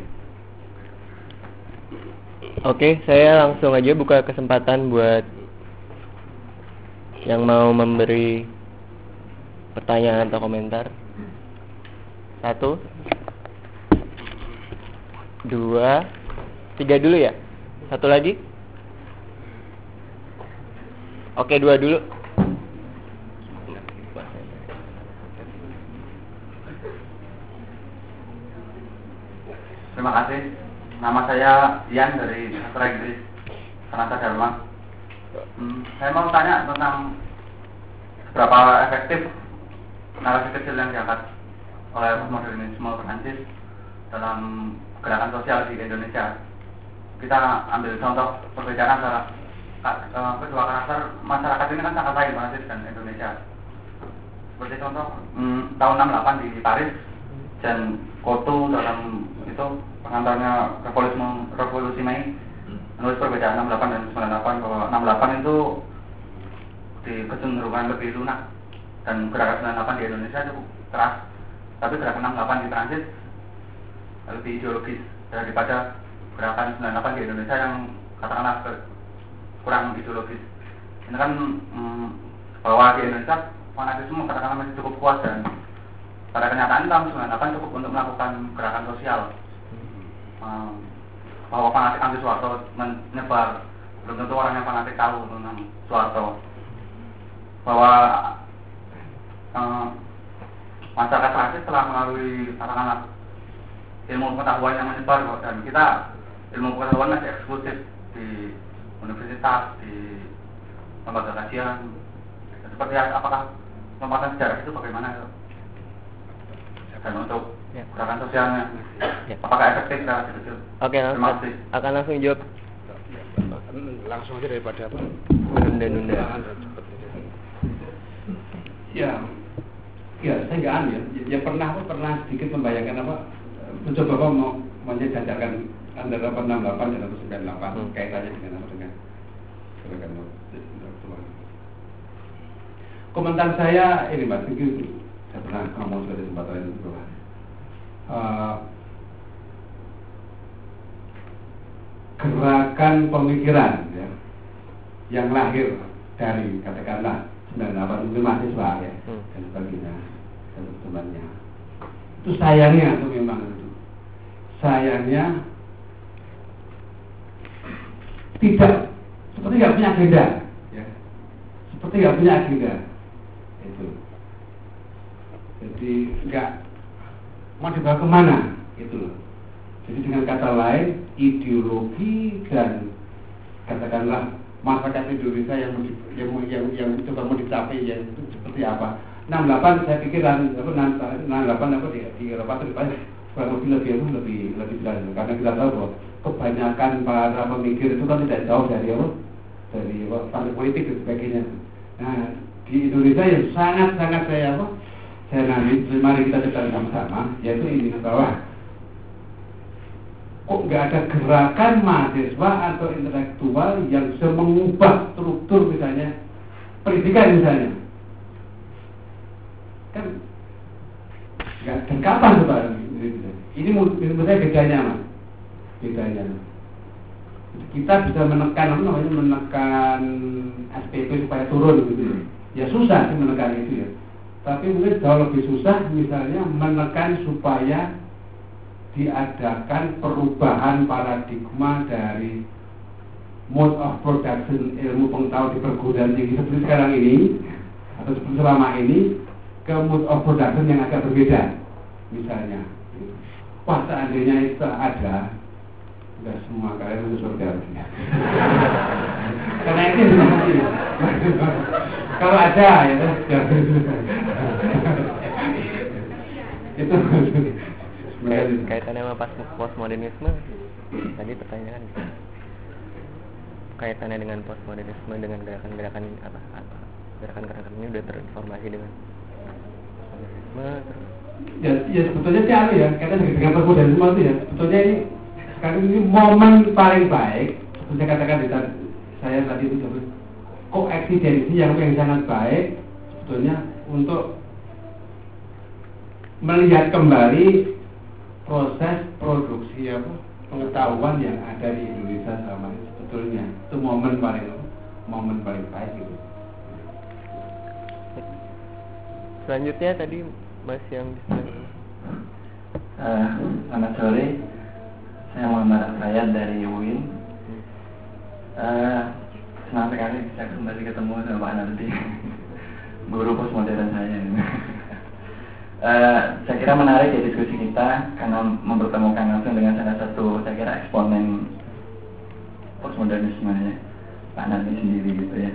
Oke, saya langsung aja buka kesempatan buat yang mau memberi pertanyaan atau komentar. 1, 2, 3 dulu ya? 1 lagi? Oke, 2 dulu. Terima kasih. Nama saya Ian dari Sastra Inggris Sanata Dharma. Saya mau tanya tentang seberapa efektif narasi kecil yang diangkat oleh postmodernisme Prancis dalam gerakan sosial di Indonesia. Kita ambil contoh perbedaan antara kedua karakter masyarakat ini kan sangat lain, Prancis dan Indonesia. Seperti contoh tahun 68 di Paris, Jean Cocteau dalam itu pengantarnya revolusi Mei menulis perbedaan 68 dan 98 bahwa 68 itu di kecenderungan lebih lunak dan gerakan 98 di Indonesia cukup keras, tapi gerakan 68 di Prancis lebih ideologis daripada gerakan 98 di Indonesia yang katakanlah kurang ideologis. Ini kan bahwa di Indonesia fanatisme katakanlah masih cukup kuat dan pada kenyataan tahun 98 cukup untuk melakukan gerakan sosial. Bahwa fanatik anti Soeharto menyebar, belum tentu orang yang fanatik tahu tentang Soeharto. Bahwa masyarakat Prancis telah melalui katakanlah ilmu pengetahuan yang menyebar dan kita ilmu pengetahuan masih eksklusif di universitas, di lembaga kajian. Seperti apakah lompatan sejarah itu bagaimana itu? Dan untuk gerakan sosialnya, apakah efektif narasi kecil? Oke, akan langsung jawab. Langsung aja daripada apa? Menunda-nunda. Ya, saya nggak aneh ya. Pernah sedikit membayangkan mencoba menyejajarkan antara 68 dan 98 kaitannya dengan gerakan intelektual. Komentar saya ini Mas, saya pernah ngomong pada kesempatan itu bahwa gerakan pemikiran ya, yang lahir dari katakanlah 98 mahasiswa ya dan sebagainya dan temannya, itu sayangnya itu memang itu sayangnya tidak seperti nggak punya agenda ya, seperti nggak punya agenda itu. Jadi nggak mau dibawa kemana gitu loh. Jadi dengan kata lain ideologi dan katakanlah masyarakat Indonesia yang coba mau dicapai yang itu seperti apa. 68 saya pikir 68 di Eropa itu kurang lebih jelas karena kita tahu bahwa kebanyakan para pemikir itu kan tidak jauh dari partai politik dan sebagainya. Nah di Indonesia yang sangat saya mari kita cerita sama-sama, yaitu ini bahwa kok nggak ada gerakan mahasiswa atau intelektual yang bisa mengubah struktur misalnya pendidikan misalnya, kan nggak. Dan kapan tuh Pak? Ini menurut saya bedanya Mas, bedanya. Kita bisa menekan SPP supaya turun gitu ya susah sih menekan itu ya. Tapi mungkin jauh lebih susah misalnya menekan supaya diadakan perubahan paradigma dari mode of production ilmu pengetahuan di perguruan tinggi seperti sekarang ini atau seperti selama ini ke mode of production yang agak berbeda misalnya. Wah seandainya itu ada, udah semua kalian masuk surga. Karena itu kalau ada ya itu kaitannya sama postmodernisme tadi pertanyaan kaitannya dengan postmodernisme dengan gerakan gerakan ini udah terinformasi dengan postmodernisme ya sebetulnya sih ya kaitannya dengan postmodernisme itu ya sebetulnya ini sekarang ini momen paling baik seperti saya katakan saya tadi itu koeksistensi yang sangat baik sebetulnya untuk melihat kembali proses produksi pengetahuan yang ada di Indonesia selama ini sebetulnya itu momen paling baik gitu. Selanjutnya tadi Mas yang bisa. Selamat sore, saya Muhammad Al-Fayyad dari UIN. Senang sekali bisa kembali ketemu sama Pak Nardi, guru postmodern saya. Saya kira menarik ya diskusi kita karena mempertemukan langsung dengan salah satu saya kira eksponen postmodernisme ya, Pak Nardi sendiri gitu ya.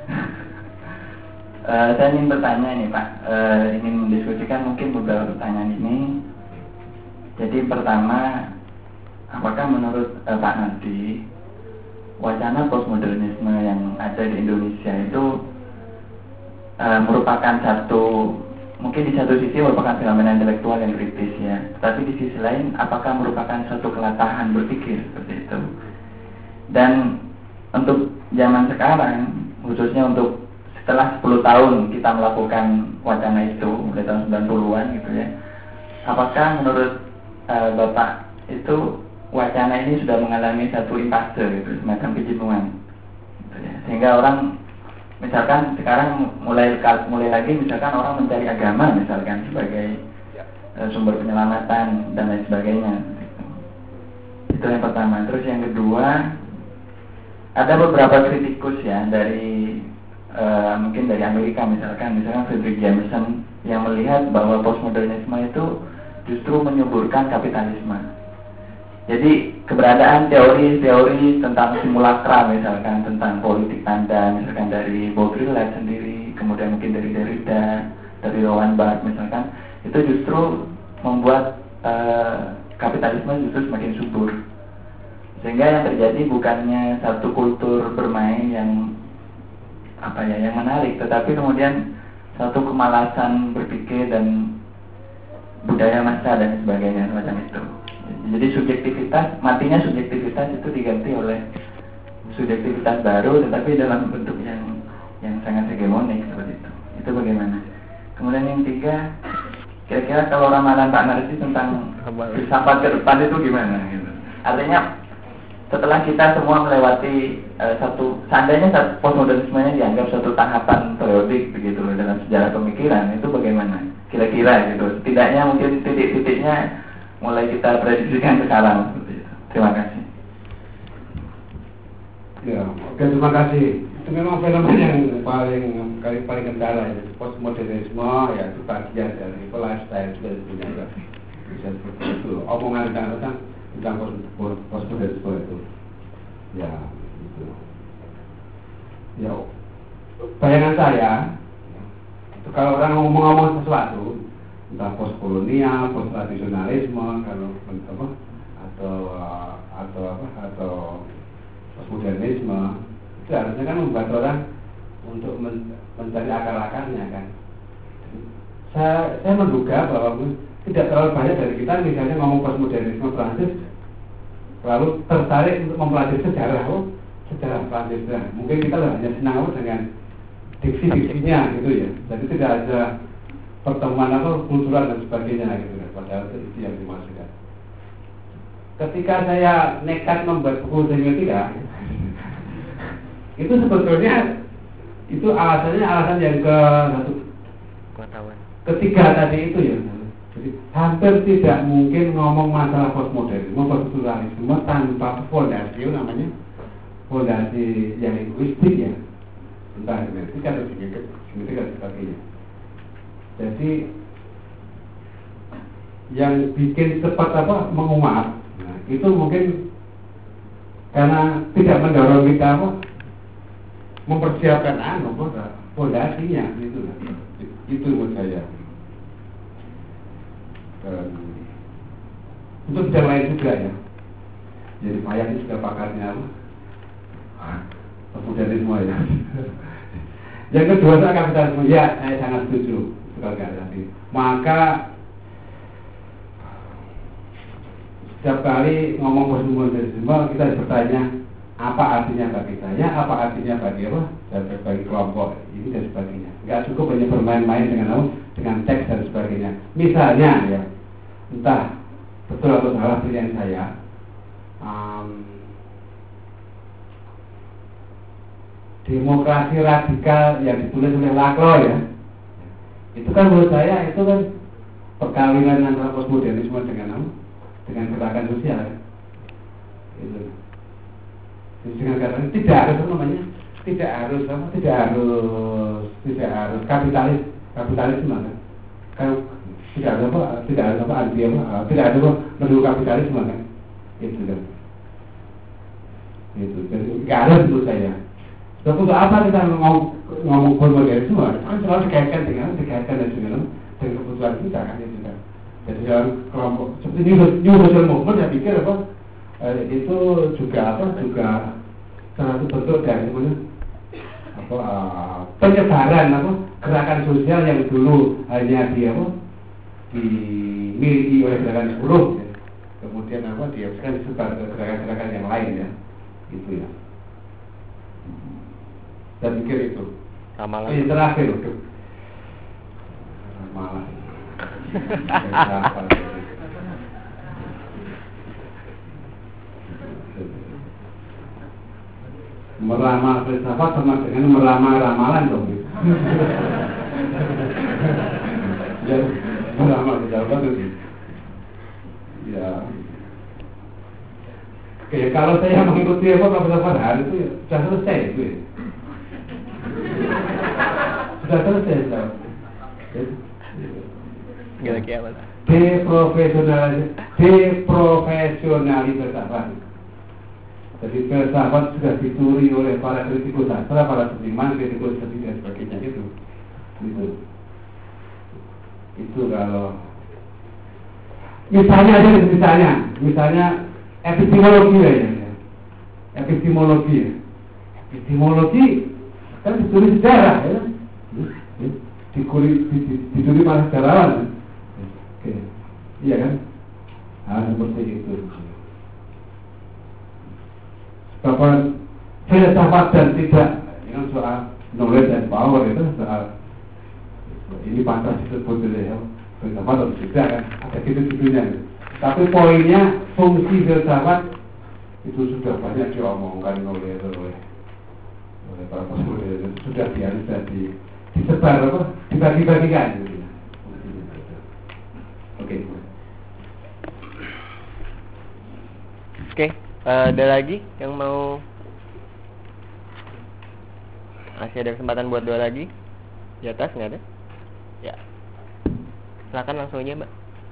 Saya ingin bertanya ini Pak, ingin mendiskusikan mungkin beberapa pertanyaan ini. Jadi pertama, apakah menurut Pak Nardi wacana postmodernisme yang ada di Indonesia itu merupakan satu, mungkin di satu sisi merupakan fenomena intelektual yang kritis ya, tapi di sisi lain apakah merupakan satu kelatahan berpikir seperti itu? Dan untuk zaman sekarang, khususnya untuk setelah 10 tahun kita melakukan wacana itu mulai tahun 90-an gitu ya, apakah menurut Bapak itu wacana ini sudah mengalami satu impasse gitu, semacam kejenuhan gitu ya, sehingga orang misalkan sekarang mulai lagi misalkan orang mencari agama misalkan sebagai sumber penyelamatan dan lain sebagainya gitu. Itu yang pertama. Terus yang kedua, ada beberapa kritikus ya dari mungkin dari Amerika misalkan Frederick Jameson yang melihat bahwa postmodernisme itu justru menyuburkan kapitalisme. Jadi keberadaan teori-teori tentang simulakra misalkan, tentang politik tanda misalkan dari Baudrillard sendiri, kemudian mungkin dari Derrida, dari Roland Barthes misalkan, itu justru membuat kapitalisme justru semakin subur. Sehingga yang terjadi bukannya satu kultur bermain yang yang menarik, tetapi kemudian satu kemalasan berpikir dan budaya massa dan sebagainya semacam itu. Jadi matinya subjektivitas itu diganti oleh subjektivitas baru, tetapi dalam bentuk yang sangat hegemonik seperti itu. Itu bagaimana? Kemudian yang tiga, kira-kira kalau ramalan Pak Nardi tentang filsafat ke depan itu gimana? Gitu. Artinya setelah kita semua melewati seandainya postmodernisme dianggap satu tahapan periodik begitu dalam sejarah pemikiran, itu bagaimana? Kira-kira gitu. Setidaknya mungkin titik-titiknya mulai kita prediksikan sekarang seperti itu. Terima kasih. Ya, oke, terima kasih. Itu memang fenomena yang paling kendala ya. Postmodernisme ya itu bagian dari lifestyle juga sebenarnya. Bisa seperti itu. Omongan tentang postmodernisme itu. Ya, itu. Ya, bayangan saya itu kalau orang ngomong sesuatu tentang postkolonial, posttradisionalisme, atau postmodernisme, itu harusnya kan membuat orang untuk mencari akar-akarnya kan. Saya menduga bahwa tidak terlalu banyak dari kita misalnya ngomong postmodernisme Prancis lalu tertarik untuk mempelajari sejarah Prancis. Mungkin kita hanya senang dengan diksi-diksinya gitu ya. Jadi tidak ada pertemuan kultural dan sebagainya gitu kan. Padahal itu yang dimaksudkan. Ketika saya nekat membuat buku semiotika, itu sebetulnya itu alasan yang ketiga tadi itu ya. Jadi hampir tidak mungkin ngomong masalah postmodernisme, poststrukturalisme tanpa fondasi namanya fondasi yang linguistik ya, entah genetika atau semiotika dan sebagainya. Jadi yang bikin cepat menguap, nah, itu mungkin karena tidak mendorong kita mempersiapkan fondasinya gitu. Itu menurut saya. Untuk bidang lain juga ya. Jadi Mayat ini juga pakarnya postmodernisme ya. Yang kedua soal kapitalisme, ya saya sangat setuju sekali tadi. Maka setiap kali ngomong postmodernisme kita harus bertanya apa artinya bagi saya, apa artinya bagi kelompok ini dan sebagainya. Enggak cukup hanya bermain-main dengan teks dan sebagainya. Misalnya ya, entah betul atau salah pilihan saya, demokrasi radikal yang ditulis oleh Laclau ya, itu kan menurut saya itu kan perkawinan antara postmodernisme dengan gerakan sosial ya. Itu. Dengan kata tidak harus kapitalisme kan? tidak ada anti tidak ada mendukung kapitalisme kan, itu kan, itu jadi nggak ada menurut saya. Terus untuk apa kita ngomong modernisme? Kan selalu dikaitkan dengan kebutuhan kita kan, itu kan. Jadi dalam kelompok seperti New Social Movement, saya pikir itu juga salah satu bentuk dari penyebaran gerakan sosial yang dulu hanya dimiliki oleh gerakan 10, ya. Kemudian dia sekarang disebar ke gerakan-gerakan yang lain, ya, itu ya. Saya pikir itu. Ramalan. Terakhir, ramalan. Meramal filsafat sama dengan meramal ramalan dong. Ya, meramal filsafat itu. Ya. Oke, kalau saya mengikuti Profesor Farhan itu ya, sudah selesai itu. Ya. Sudah selesai sudah. Gila apa? Deprofesionali filsafat. Jadi filsafat sudah dicuri oleh para kritikus sastra, para seniman, kritikus seni dan sebagainya itu. Itu kalau misalnya epistemologi ya. Epistemologi kan dicuri sejarah ya. Dicuri para sejarawan. Oke. Iya kan? Seperti itu. Bahwa filsafat dan tidak soal knowledge and power itu soal ini pantas disebut ya filsafat atau tidak kan, ada gitu-gitunya. Tapi poinnya fungsi filsafat itu sudah banyak diomongkan oleh para postmodern, sudah disebar dibagi-bagikan gitu. Oke. Ada lagi yang mau masih ada kesempatan buat dua lagi di atas, nggak ada? Ya, silakan langsung aja, Mbak.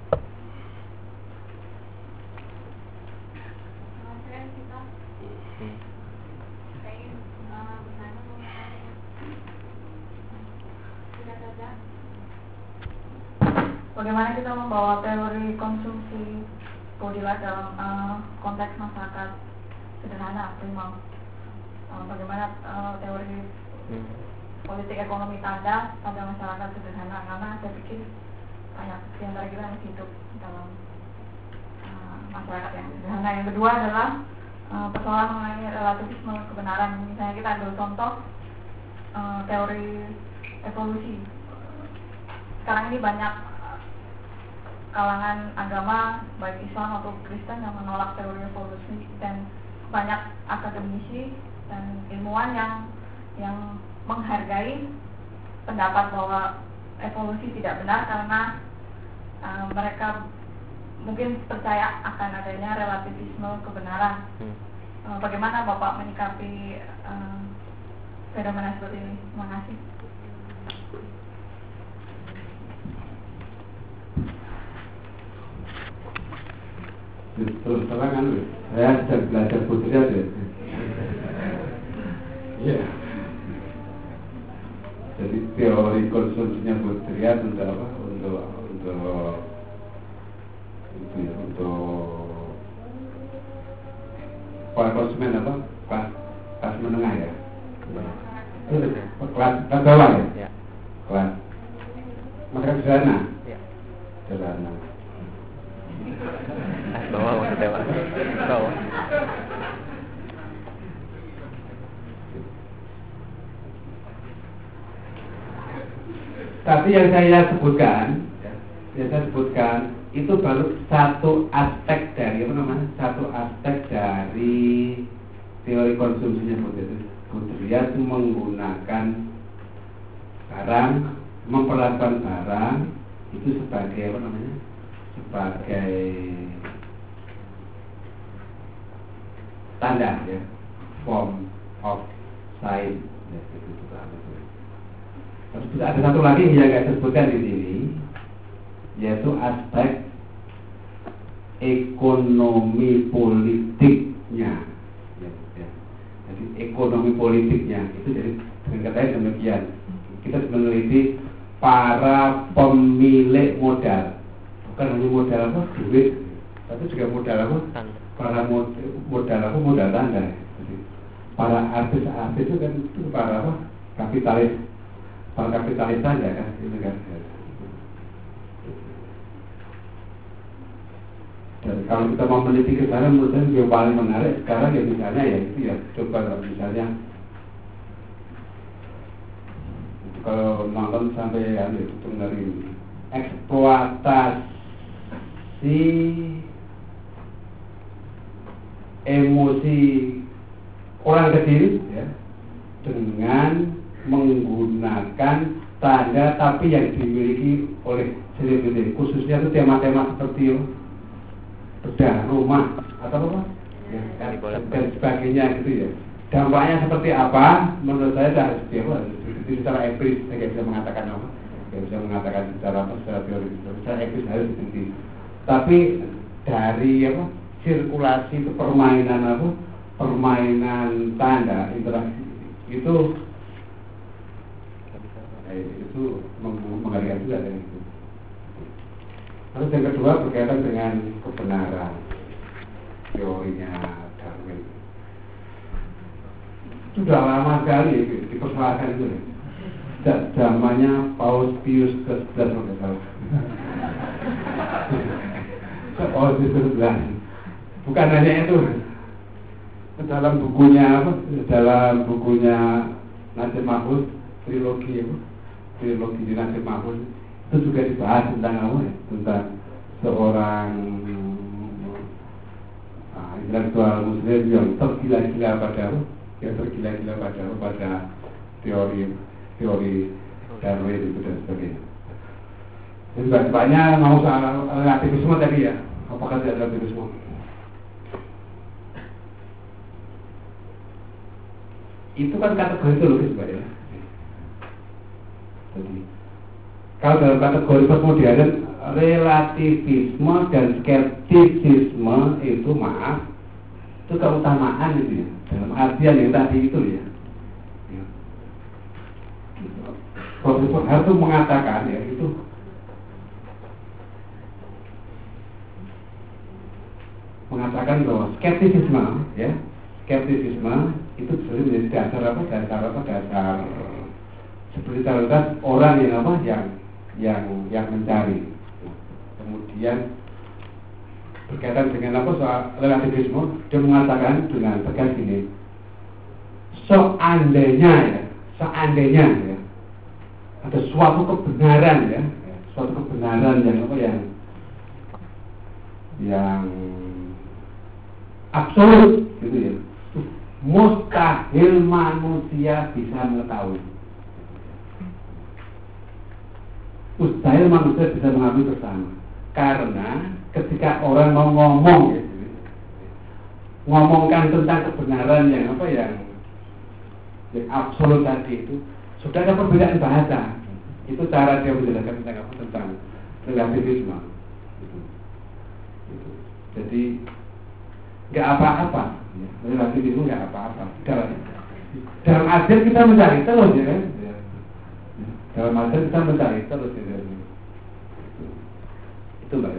Bagaimana kita membawa teori konsumsi Baudrillard dalam konteks masyarakat sederhana, primal. Bagaimana teori politik ekonomi tanda pada masyarakat sederhana, karena saya pikir banyak di antara kita yang hidup dalam masyarakat yang sederhana. Yang kedua adalah persoalan mengenai relativisme kebenaran. Misalnya kita ambil contoh teori evolusi. Sekarang ini banyak kalangan agama baik Islam atau Kristen yang menolak teori evolusi, dan banyak akademisi dan ilmuwan yang menghargai pendapat bahwa evolusi tidak benar karena mereka mungkin percaya akan adanya relativisme kebenaran. Bagaimana Bapak menyikapi fenomena seperti ini? Terima kasih. Terus terang kan, saya sedang belajar Baudrillard ya. Iya. Jadi teori konsumsinya Baudrillard untuk apa? Untuk para konsumen apa? Kelas menengah ya. Kelas bawah ya. Kelas masyarakat sederhana. Sederhana. Bawah maksudnya Pak. Bawah. Tapi yang saya sebutkan itu baru satu aspek dari satu aspek dari teori konsumsinya Baudrillard, menggunakan barang, memperlakukan barang itu sebagai sebagai tanda ya, form of sign ya, Terus ada satu lagi yang saya sebutkan di sini, yaitu aspek ekonomi politiknya. Ya. Jadi ekonomi politiknya itu, jadi dengan katanya demikian, kita meneliti para pemilik modal, bukan hanya modal apa duit, tapi juga modal apa para modal apa modal tanda. Jadi, para artis-artis itu kan itu para apa kapitalis, para kapitalis tanda kan itu kan. Dan kalau kita mau meneliti ke sana, menurut saya yang paling menarik sekarang ya misalnya ya itu ya coba misalnya kalau nonton sampai ya itu dengerin eksploitasi emosi orang kecil ya dengan menggunakan tanda tapi yang dimiliki oleh selebriti, khususnya itu tema-tema seperti bedah rumah atau apa ya, dan sebagainya gitu ya. Dampaknya seperti apa? Menurut saya harus secara empiris. Saya bisa mengatakan apa? Saya bisa mengatakan secara apa? Secara teori, secara empiris harus diteliti. Tapi dari apa? Sirkulasi itu permainan apa? Permainan tanda interaksi itu menghargai juga dari itu. Lalu yang kedua berkaitan dengan kebenaran, teorinya Darwin. Sudah lama sekali dipersoalkan itu. Zamannya Paus Pius ke-11 kalau salah. Paus Pius ke-11. Bukan hanya itu. Dalam bukunya apa? Dalam bukunya Najib Mahfuz, trilogi di Najib Mahfuz itu juga dibahas tentang apa ya? Tentang seorang intelektual muslim yang tergila-gila pada apa? Yang tergila-gila pada teori Darwin itu dan sebagainya. Jadi banyak mau soal relativisme tadi ya. Apakah tidak relativisme? Itu kan kategori teologis Pak ya. Jadi kalau dalam kategori postmodern, relativisme dan skeptisisme itu itu keutamaan itu ya, dalam artian yang tadi itu ya. Profesor Hartu mengatakan ya itu mengatakan bahwa skeptisisme itu sebenarnya menjadi dasar seperti talitas orang yang mencari. Kemudian berkaitan dengan soal relativisme, dia mengatakan dengan tegas gini, seandainya ya ada suatu kebenaran yang absolut gitu ya, mustahil manusia bisa mengetahui. Mustahil manusia bisa mengambil bersama, karena ketika orang mau ngomongkan tentang kebenaran yang absolut tadi itu sudah ada perbedaan bahasa. Itu cara dia menjelaskan tentang relativisme. Jadi nggak apa-apa, relativisme nggak apa-apa. Dalam artian kita mencari terus ya kan. Dalam artian kita mencari terus ya. Itu Mbak.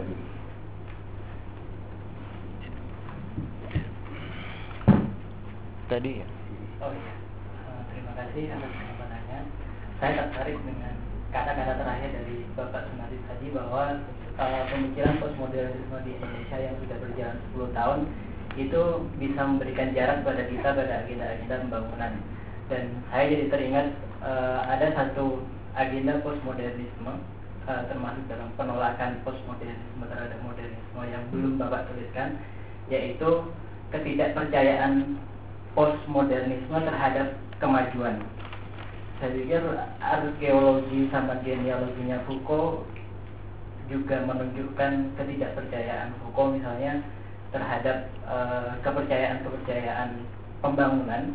Tadi ya. Oh iya. Terima kasih atas kesempatannya. Saya tertarik dengan kata-kata terakhir dari Bapak Sunardi tadi bahwa pemikiran postmodernisme di Indonesia yang sudah berjalan 10 tahun itu bisa memberikan jarak pada kita pada agenda-agenda pembangunan. Dan saya jadi teringat ada satu agenda postmodernisme termasuk dalam penolakan postmodernisme terhadap modernisme yang belum Bapak tuliskan, yaitu ketidakpercayaan postmodernisme terhadap kemajuan. Saya pikir arkeologi sama genealoginya Foucault juga menunjukkan ketidakpercayaan Foucault misalnya terhadap kepercayaan pembangunan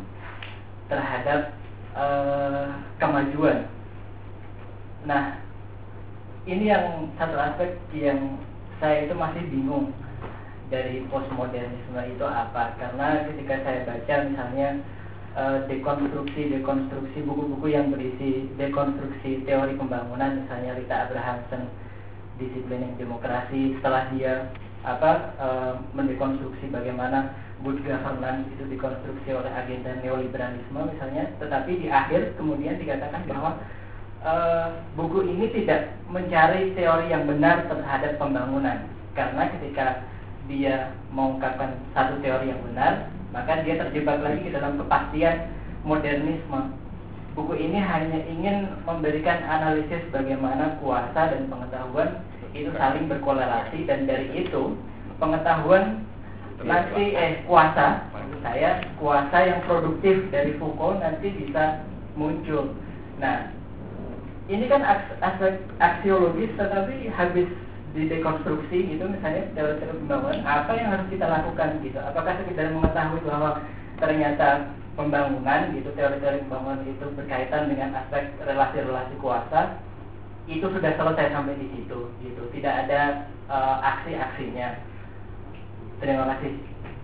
terhadap kemajuan. Nah, ini yang satu aspek yang saya itu masih bingung dari postmodernisme itu apa, karena ketika saya baca misalnya dekonstruksi buku-buku yang berisi dekonstruksi teori pembangunan, misalnya Rita Abrahamson Disciplining Demokrasi, setelah dia mendekonstruksi bagaimana good governance itu dikonstruksi oleh agenda neoliberalisme misalnya, tetapi di akhir kemudian dikatakan bahwa buku ini tidak mencari teori yang benar terhadap pembangunan, karena ketika dia mengungkapkan satu teori yang benar, maka dia terjebak lagi ke dalam kepastian modernisme. Buku ini hanya ingin memberikan analisis bagaimana kuasa dan pengetahuan itu saling berkorelasi, dan dari itu pengetahuan nanti kuasa yang produktif dari Foucault nanti bisa muncul. Nah, ini kan aspek aksiologis, tetapi habis didekonstruksi gitu, misalnya teori-teori pembangunan, apa yang harus kita lakukan gitu? Apakah sekedar mengetahui bahwa ternyata pembangunan gitu, teori-teori pembangunan itu berkaitan dengan aspek relasi-relasi kuasa, itu sudah selesai sampai di situ gitu, tidak ada aksi-aksinya. Terima kasih.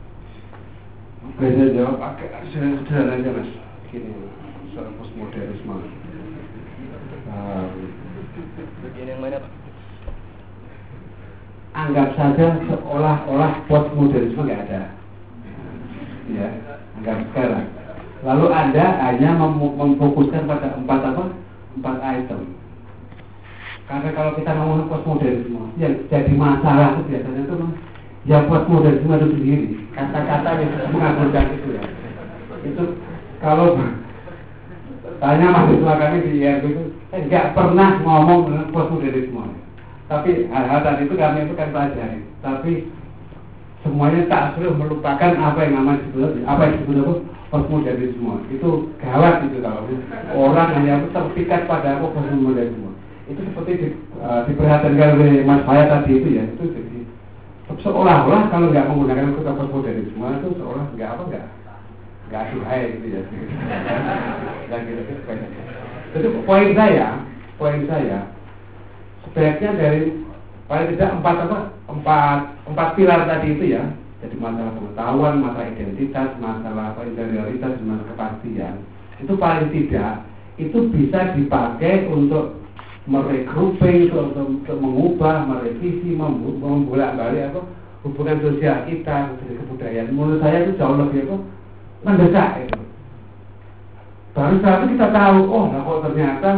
Saya jawab agak sederhana aja mas, gini soal postmodernisme. Bagian yang mana Pak? Anggap saja seolah-olah postmodernisme nggak ada, ya, anggap sekarang. Lalu Anda hanya memfokuskan pada empat item. Karena kalau kita ngomong postmodernisme, yang jadi masalah itu biasanya itu ya postmodernisme itu sendiri, kata-kata yang mengaburkan itu ya. Itu kalau tanya mahasiswa kami di IRB itu, nggak pernah ngomong tentang postmodernisme. Tapi hal-hal tadi itu kami itu kan pelajari. Tapi semuanya tak suruh melupakan apa yang namanya disebut postmodernisme. Itu gawat itu kalau orang hanya terpikat pada postmodernisme. Itu seperti diperhatikan oleh Mas Faya tadi itu ya. Itu jadi seolah-olah kalau nggak menggunakan kata postmodernisme itu seolah nggak aduhai gitu ya. Jadi poin saya sebaiknya dari paling tidak empat pilar tadi itu ya. Jadi masalah pengetahuan, masalah identitas, masalah interioritas, masalah kepastian. Itu paling tidak itu bisa dipakai untuk meregrouping, untuk mengubah, merevisi, membolak-balik hubungan sosial kita dari kebudayaan. Menurut saya itu jauh lebih mendesak itu. Baru saat itu kita tahu, kok ternyata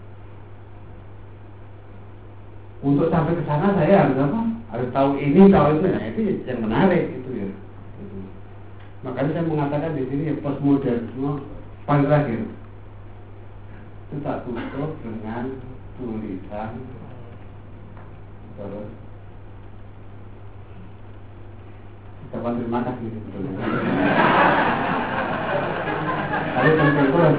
untuk sampai ke sana saya harus tahu ini, tahu itu. Nah, itu yang menarik itu ya. Gitu. Makanya saya mengatakan di sini ya postmodernisme paling terakhir. Itu tak tutup dengan tulisan terus ucapan terima kasih sebetulnya. Lalu terus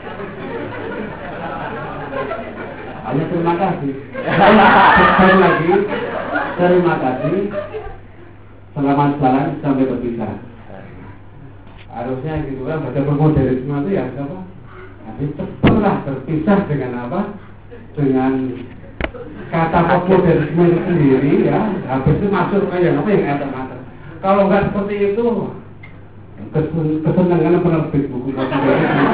hanya terima kasih. Sekali lagi terima kasih. Selamat jalan sampai berpisah. Harusnya gitu kan, baca postmodernisme itu ya apa? Habis cepatlah berpisah dengan apa? Dengan kata postmodernisme itu sendiri ya. Habis itu masuk ke yang kata-kata. Kalau nggak seperti itu, kesenangan penerbit buku postmodernisme.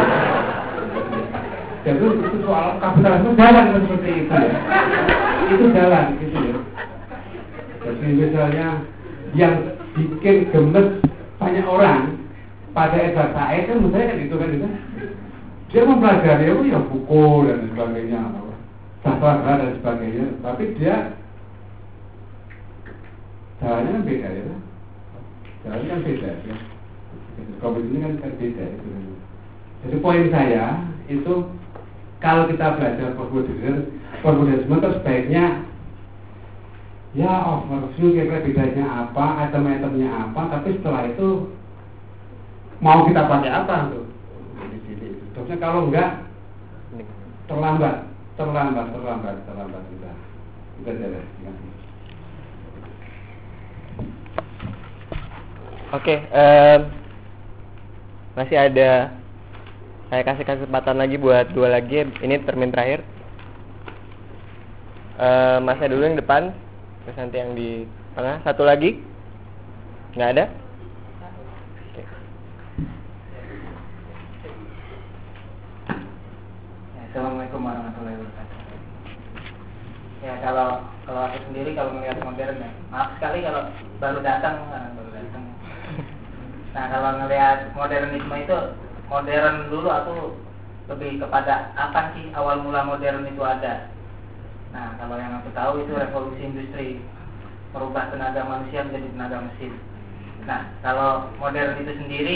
Jadi itu soal kapitalisme jalan seperti itu ya. Itu jalan gitu ya. Jadi misalnya yang bikin gemes banyak orang pada Edward Said kan menurut saya kan itu kan. Dia mempelajari ya buku dan sebagainya, sastra dan sebagainya, tapi dia jalannya kan beda ya. Jalannya kan beda ya. Covid ini kan beda itu. Jadi poin saya itu kalau kita belajar postmodernisme itu sebaiknya ya overview kira-kira bedanya apa, item-itemnya apa, tapi setelah itu mau kita pakai apa tuh? Terusnya kalau enggak terlambat kita jalan. Oke, masih ada. Saya kasih kesempatan lagi buat dua lagi. Ini termin terakhir. Masnya dulu yang depan, terus nanti yang di tengah. Satu lagi? Nggak ada? Oke. Assalamualaikum warahmatullahi wabarakatuh. Ya kalau aku sendiri kalau melihat modern ya, maaf sekali kalau baru datang. Nah kalau ngelihat modernisme itu, modern dulu aku lebih kepada apa sih awal mula modern itu ada. Nah kalau yang aku tahu itu revolusi industri, merubah tenaga manusia menjadi tenaga mesin. Nah kalau modern itu sendiri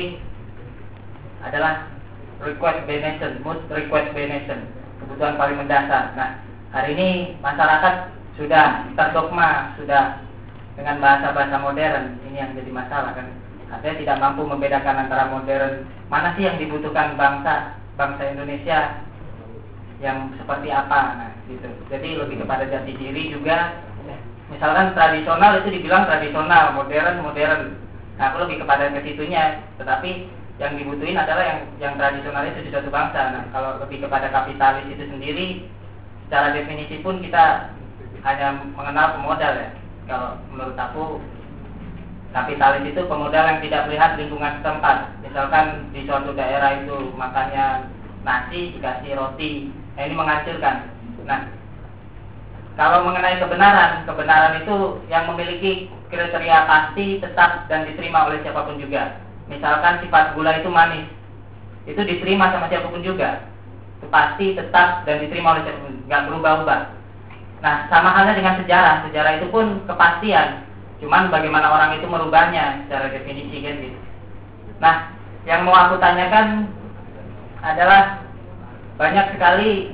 adalah request by nation, most request by nation, kebutuhan paling mendasar. Nah hari ini masyarakat sudah terdogma, sudah dengan bahasa-bahasa modern, ini yang jadi masalah kan. Artinya tidak mampu membedakan antara modern, mana sih yang dibutuhkan bangsa Indonesia yang seperti apa. Nah gitu. Jadi lebih kepada jati diri juga. Misalkan tradisional itu dibilang tradisional, modern. Nah aku lebih kepada ke situnya, tetapi yang dibutuhin adalah yang tradisional itu di suatu bangsa. Nah kalau lebih kepada kapitalis itu sendiri, secara definisi pun kita hanya mengenal pemodal ya. Kalau menurut aku kapitalis itu pemodal yang tidak melihat lingkungan setempat. Misalkan di suatu daerah itu makannya nasi dikasih roti, ini menghancurkan. Nah kalau mengenai kebenaran itu yang memiliki kriteria pasti, tetap dan diterima oleh siapapun juga. Misalkan sifat gula itu manis, itu diterima sama siapapun juga. Itu pasti, tetap dan diterima oleh siapapun, nggak berubah-ubah. Nah sama halnya dengan sejarah itu pun kepastian. Cuman bagaimana orang itu merubahnya secara definisi kan gitu. Nah, yang mau aku tanyakan adalah banyak sekali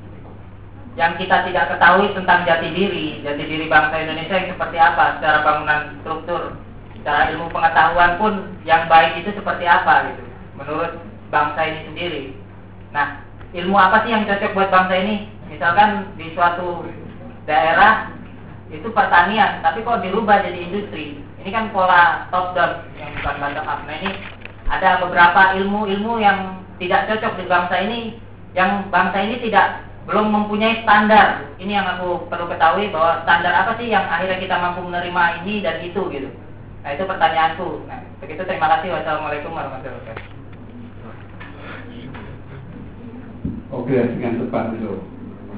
yang kita tidak ketahui tentang jati diri bangsa Indonesia yang seperti apa secara bangunan struktur, secara ilmu pengetahuan pun yang baik itu seperti apa gitu, menurut bangsa ini sendiri. Nah, ilmu apa sih yang cocok buat bangsa ini? Misalkan di suatu daerah itu pertanian, tapi kok dirubah jadi industri. Ini kan pola top down yang bukan bottom up. Nah ini ada beberapa ilmu-ilmu yang tidak cocok di bangsa ini, yang bangsa ini belum mempunyai standar. Ini yang aku perlu ketahui, bahwa standar apa sih yang akhirnya kita mampu menerima ini dan itu gitu. Nah itu pertanyaanku. Nah begitu, terima kasih. Wassalamualaikum warahmatullahi wabarakatuh. Oke, dengan tepat itu.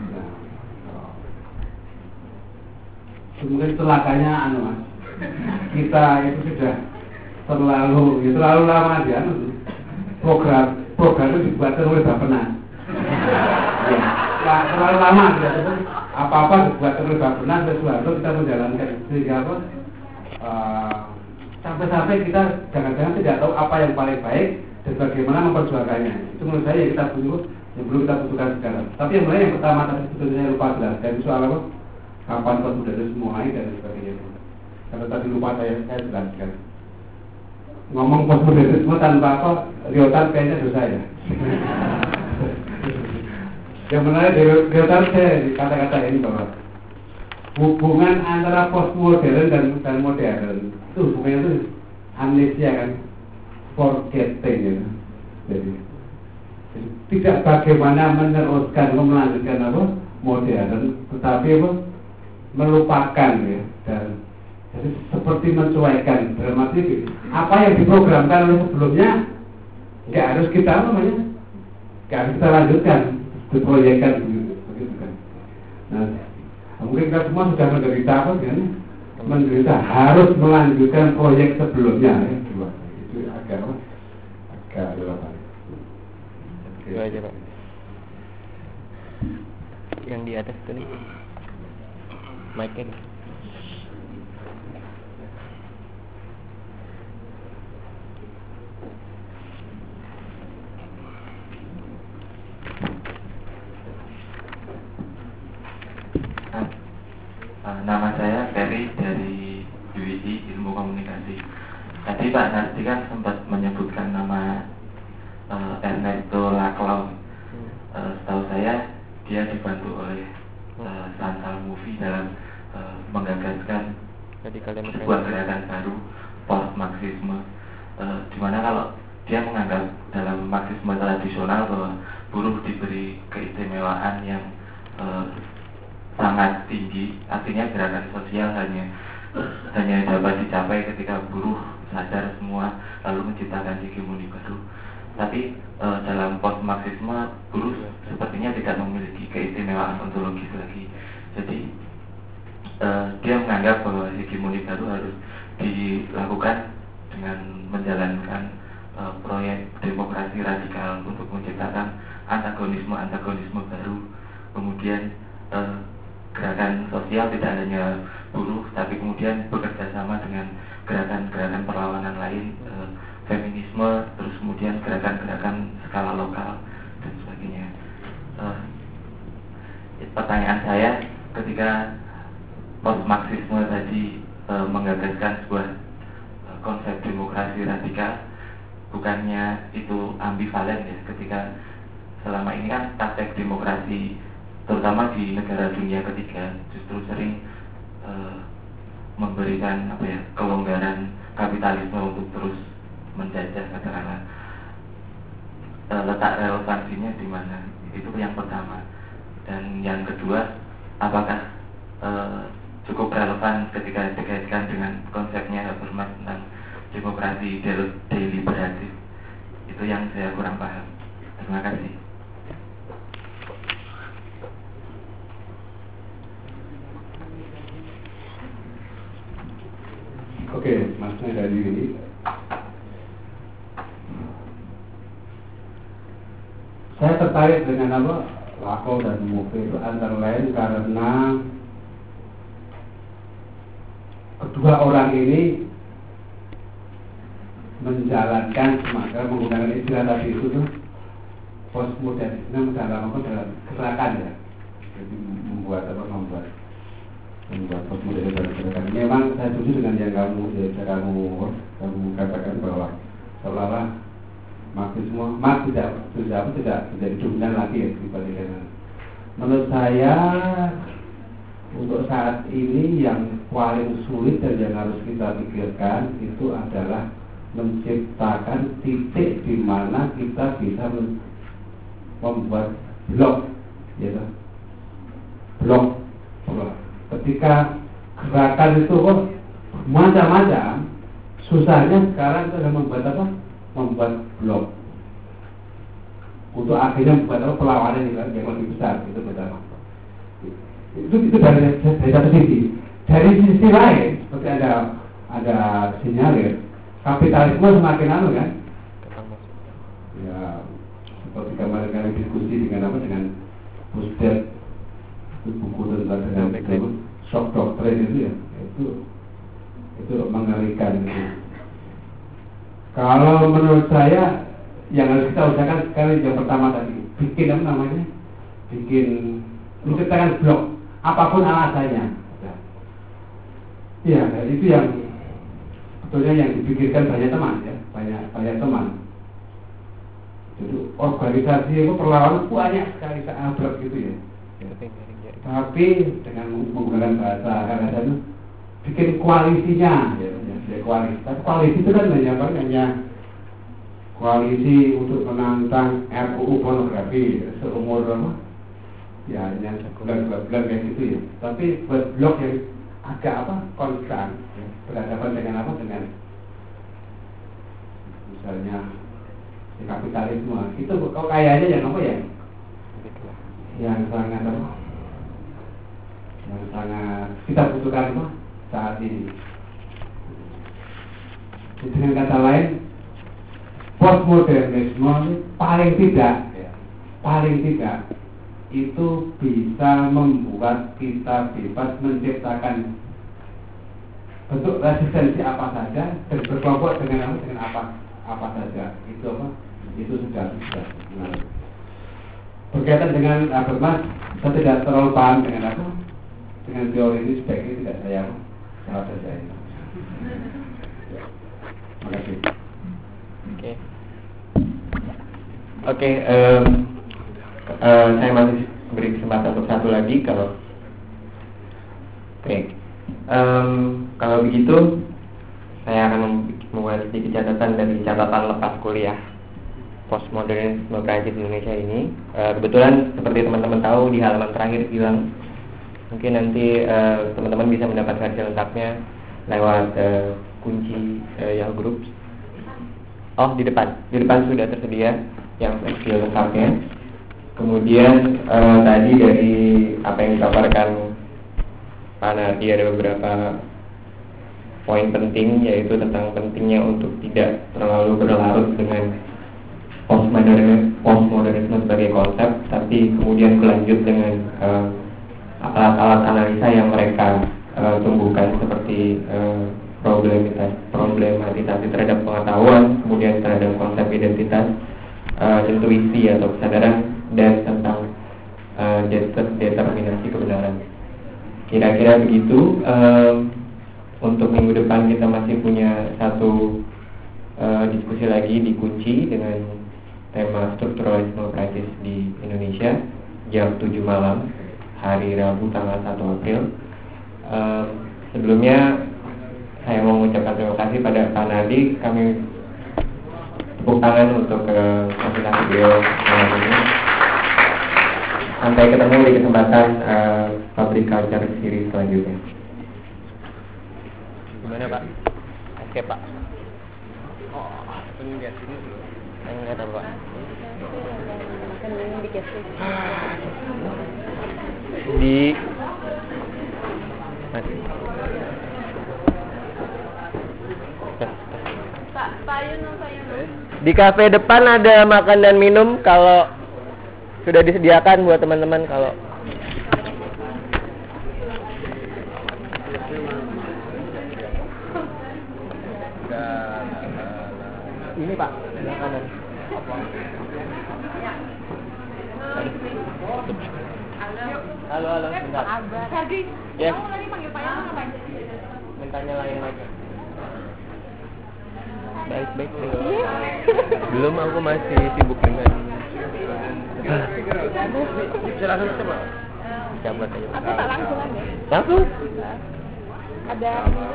Mungkin celakanya mas, kita itu sudah terlalu lama aja. Program itu dibuat oleh Bappenas. Ya, terlalu lama ya. Apa-apa dibuat oleh Bappenas, sesuatu kita menjalankan sehingga sampai-sampai kita jangan-jangan tidak tahu apa yang paling baik dan bagaimana memperjuangkannya. Itu menurut saya yang kita belum kita butuhkan sekarang. Tapi yang pertama tadi sebetulnya lupa jelaskan soal apa? Kapan postmodernisme mulai dan sebagainya. Kalau tadi lupa saya jelaskan. Ngomong postmodernisme tanpa apa, Lyotard kayaknya dosa ya. Yang menarik dari Lyotard saya di kata-kata ini bahwa hubungan antara postmodern dan modern itu hubungannya itu amnesia kan, forgetting ya. Jadi tidak bagaimana meneruskan melanjutkan apa modern, tetapi apa melupakan ya, dan jadi seperti mencuaikan. Dalam arti apa yang diprogramkan oleh sebelumnya nggak harus kita lanjutkan, diproyekkan begitu kan. Nah mungkin kita semua sudah menderita menderita harus melanjutkan proyek sebelumnya ya. Itu agak relevan. Itu aja Pak. Yang di atas itu nih, mic-nya. Nama saya Ferry dari UII Ilmu Komunikasi. Tadi Pak Nardi kan sempat menyebutkan nama Ernesto Laclau. Setahu saya dia dibantu oleh Chantal Mouffe dalam menggagaskan sebuah gerakan baru post Marxisme, dimana kalau dia menganggap dalam Marxisme tradisional bahwa buruh diberi keistimewaan yang sangat tinggi, artinya gerakan sosial hanya dapat dicapai ketika buruh sadar semua lalu menciptakan hegemoni baru. Tapi dalam post-Marxisme buruh sepertinya tidak memiliki keistimewaan ontologis lagi. Jadi dia menganggap bahwa hegemoni baru harus dilakukan dengan menjalankan proyek demokrasi radikal untuk menciptakan antagonisme baru. Kemudian gerakan sosial tidak hanya buruh, tapi kemudian bekerja sama dengan gerakan-gerakan perlawanan lain, feminisme, terus kemudian gerakan-gerakan skala lokal dan sebagainya. Pertanyaan saya, ketika post-Marxisme tadi menggagaskan sebuah konsep demokrasi radikal, bukannya itu ambivalen ya, ketika selama ini kan praktek demokrasi terutama di negara dunia ketiga justru sering memberikan kelonggaran kapitalisme untuk terus menjajah, katakanlah. Letak relevansinya di mana? Itu yang pertama. Dan yang kedua, apakah cukup relevan ketika dikaitkan dengan konsepnya Habermas tentang demokrasi deliberatif? Itu yang saya kurang paham. Terima kasih. Oke, Masnya dari ini. Saya tertarik dengan Lacan dan Mouvet itu antara lain karena kedua orang ini menjalankan semacam menggunakan istilah tadi itu tuh postmodernisme dalam gerakan ya. Jadi membuat postmodernisme gerakan. Memang saya setuju dengan yang kamu katakan bahwa seolah-olah Marx tidak menjadi dominan lagi ya dibandingkan. Menurut saya untuk saat ini yang paling sulit dan yang harus kita pikirkan itu adalah menciptakan titik di mana kita bisa membuat blok, gitu. Blok. Ketika gerakan itu macam-macam, susahnya sekarang kita membuat membuat blok untuk akhirnya membuat perlawanan yang lebih besar, itu pertama. Itu dari satu sisi. Dari sisi lain, seperti ada sinyalir, kapitalisme semakin kan? Ya, seperti kemarin diskusi dengan Busdet, buku tentang shock doctrine itu ya, itu mengerikan gitu. Kalau menurut saya yang harus kita usahakan sekali yang pertama tadi, bikin menciptakan blok, apapun alasannya. Ya, itu yang sebetulnya yang dipikirkan banyak teman ya, banyak teman. Jadi organisasi itu perlawanan banyak sekali sahabat gitu ya. Tapi dengan menggunakan bahasa kadang-kadang bikin koalisinya, ya koalisi. Tapi koalisi itu kan hanya koalisi untuk menantang RUU pornografi seumur ya hanya bulan kayak gitu ya. Tapi buat blok yang agak konstan ya, berhadapan dengan misalnya kapitalisme itu kok kayaknya yang sangat kita butuhkan saat ini. Dengan kata lain, postmodernisme paling tidak itu bisa membuat kita bebas menciptakan bentuk resistensi apa saja dan berkelompok dengan apa saja. Itu sudah. Berkaitan dengan Habermas, saya tidak terlalu paham dengan teori ini, sebaiknya tidak saya salah saja. Terima kasih. Oke, saya masih beri kesempatan untuk satu lagi kalau. Kalau begitu saya akan membuat sedikit catatan dari catatan lepas kuliah postmodernisme Prancis Indonesia ini. Kebetulan seperti teman-teman tahu di halaman terakhir bilang Mungkin nanti teman-teman bisa mendapat versi lengkapnya lewat kunci Yahoo Groups. Oh, di depan sudah tersedia yang versi lengkapnya. Kemudian tadi dari apa yang dipaparkan Pak Nardi ada beberapa poin penting, yaitu tentang pentingnya untuk tidak terlalu berlarut dengan postmodernisme sebagai konsep, tapi kemudian berlanjut dengan alat-alat analisa yang mereka tumbuhkan seperti problematisasi terhadap pengetahuan, kemudian terhadap konsep identitas, intuisi atau kesadaran, dan tentang determinasi kebenaran. Kira-kira begitu. Untuk minggu depan kita masih punya satu diskusi lagi di kunci dengan tema strukturalisme praktis di Indonesia jam 7 malam hari Rabu tanggal 1 April. Sebelumnya saya mau mengucapkan terima kasih pada Pak Nardi. Kami tepuk tangan untuk presentasi beliau malam ini. Sampai ketemu di kesempatan Public Culture Series selanjutnya. Gimana Pak? Oke Pak. Lihat sini dulu. Enggak tahu Pak. Di Pak Yuno. Di kafe depan ada makan dan minum kalau sudah disediakan buat teman-teman kalau ini Pak, makanan. Halo, bentar. Ferdi, Yes. kamu tadi panggil Pak Yuno ngapain? Mintanya lain aja. Baik. Belum, aku masih sibuk dengan. Bisa langsung coba. Cabut aja. Aku tak langsung aja. Langsung? Ada.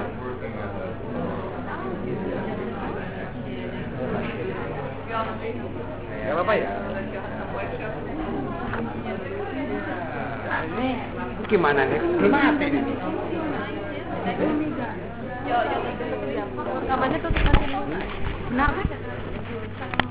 Gak apa-apa ya? Ini gimana nih? Belum mati nih. Yo, rekamannya tuh nanti. Benar kan?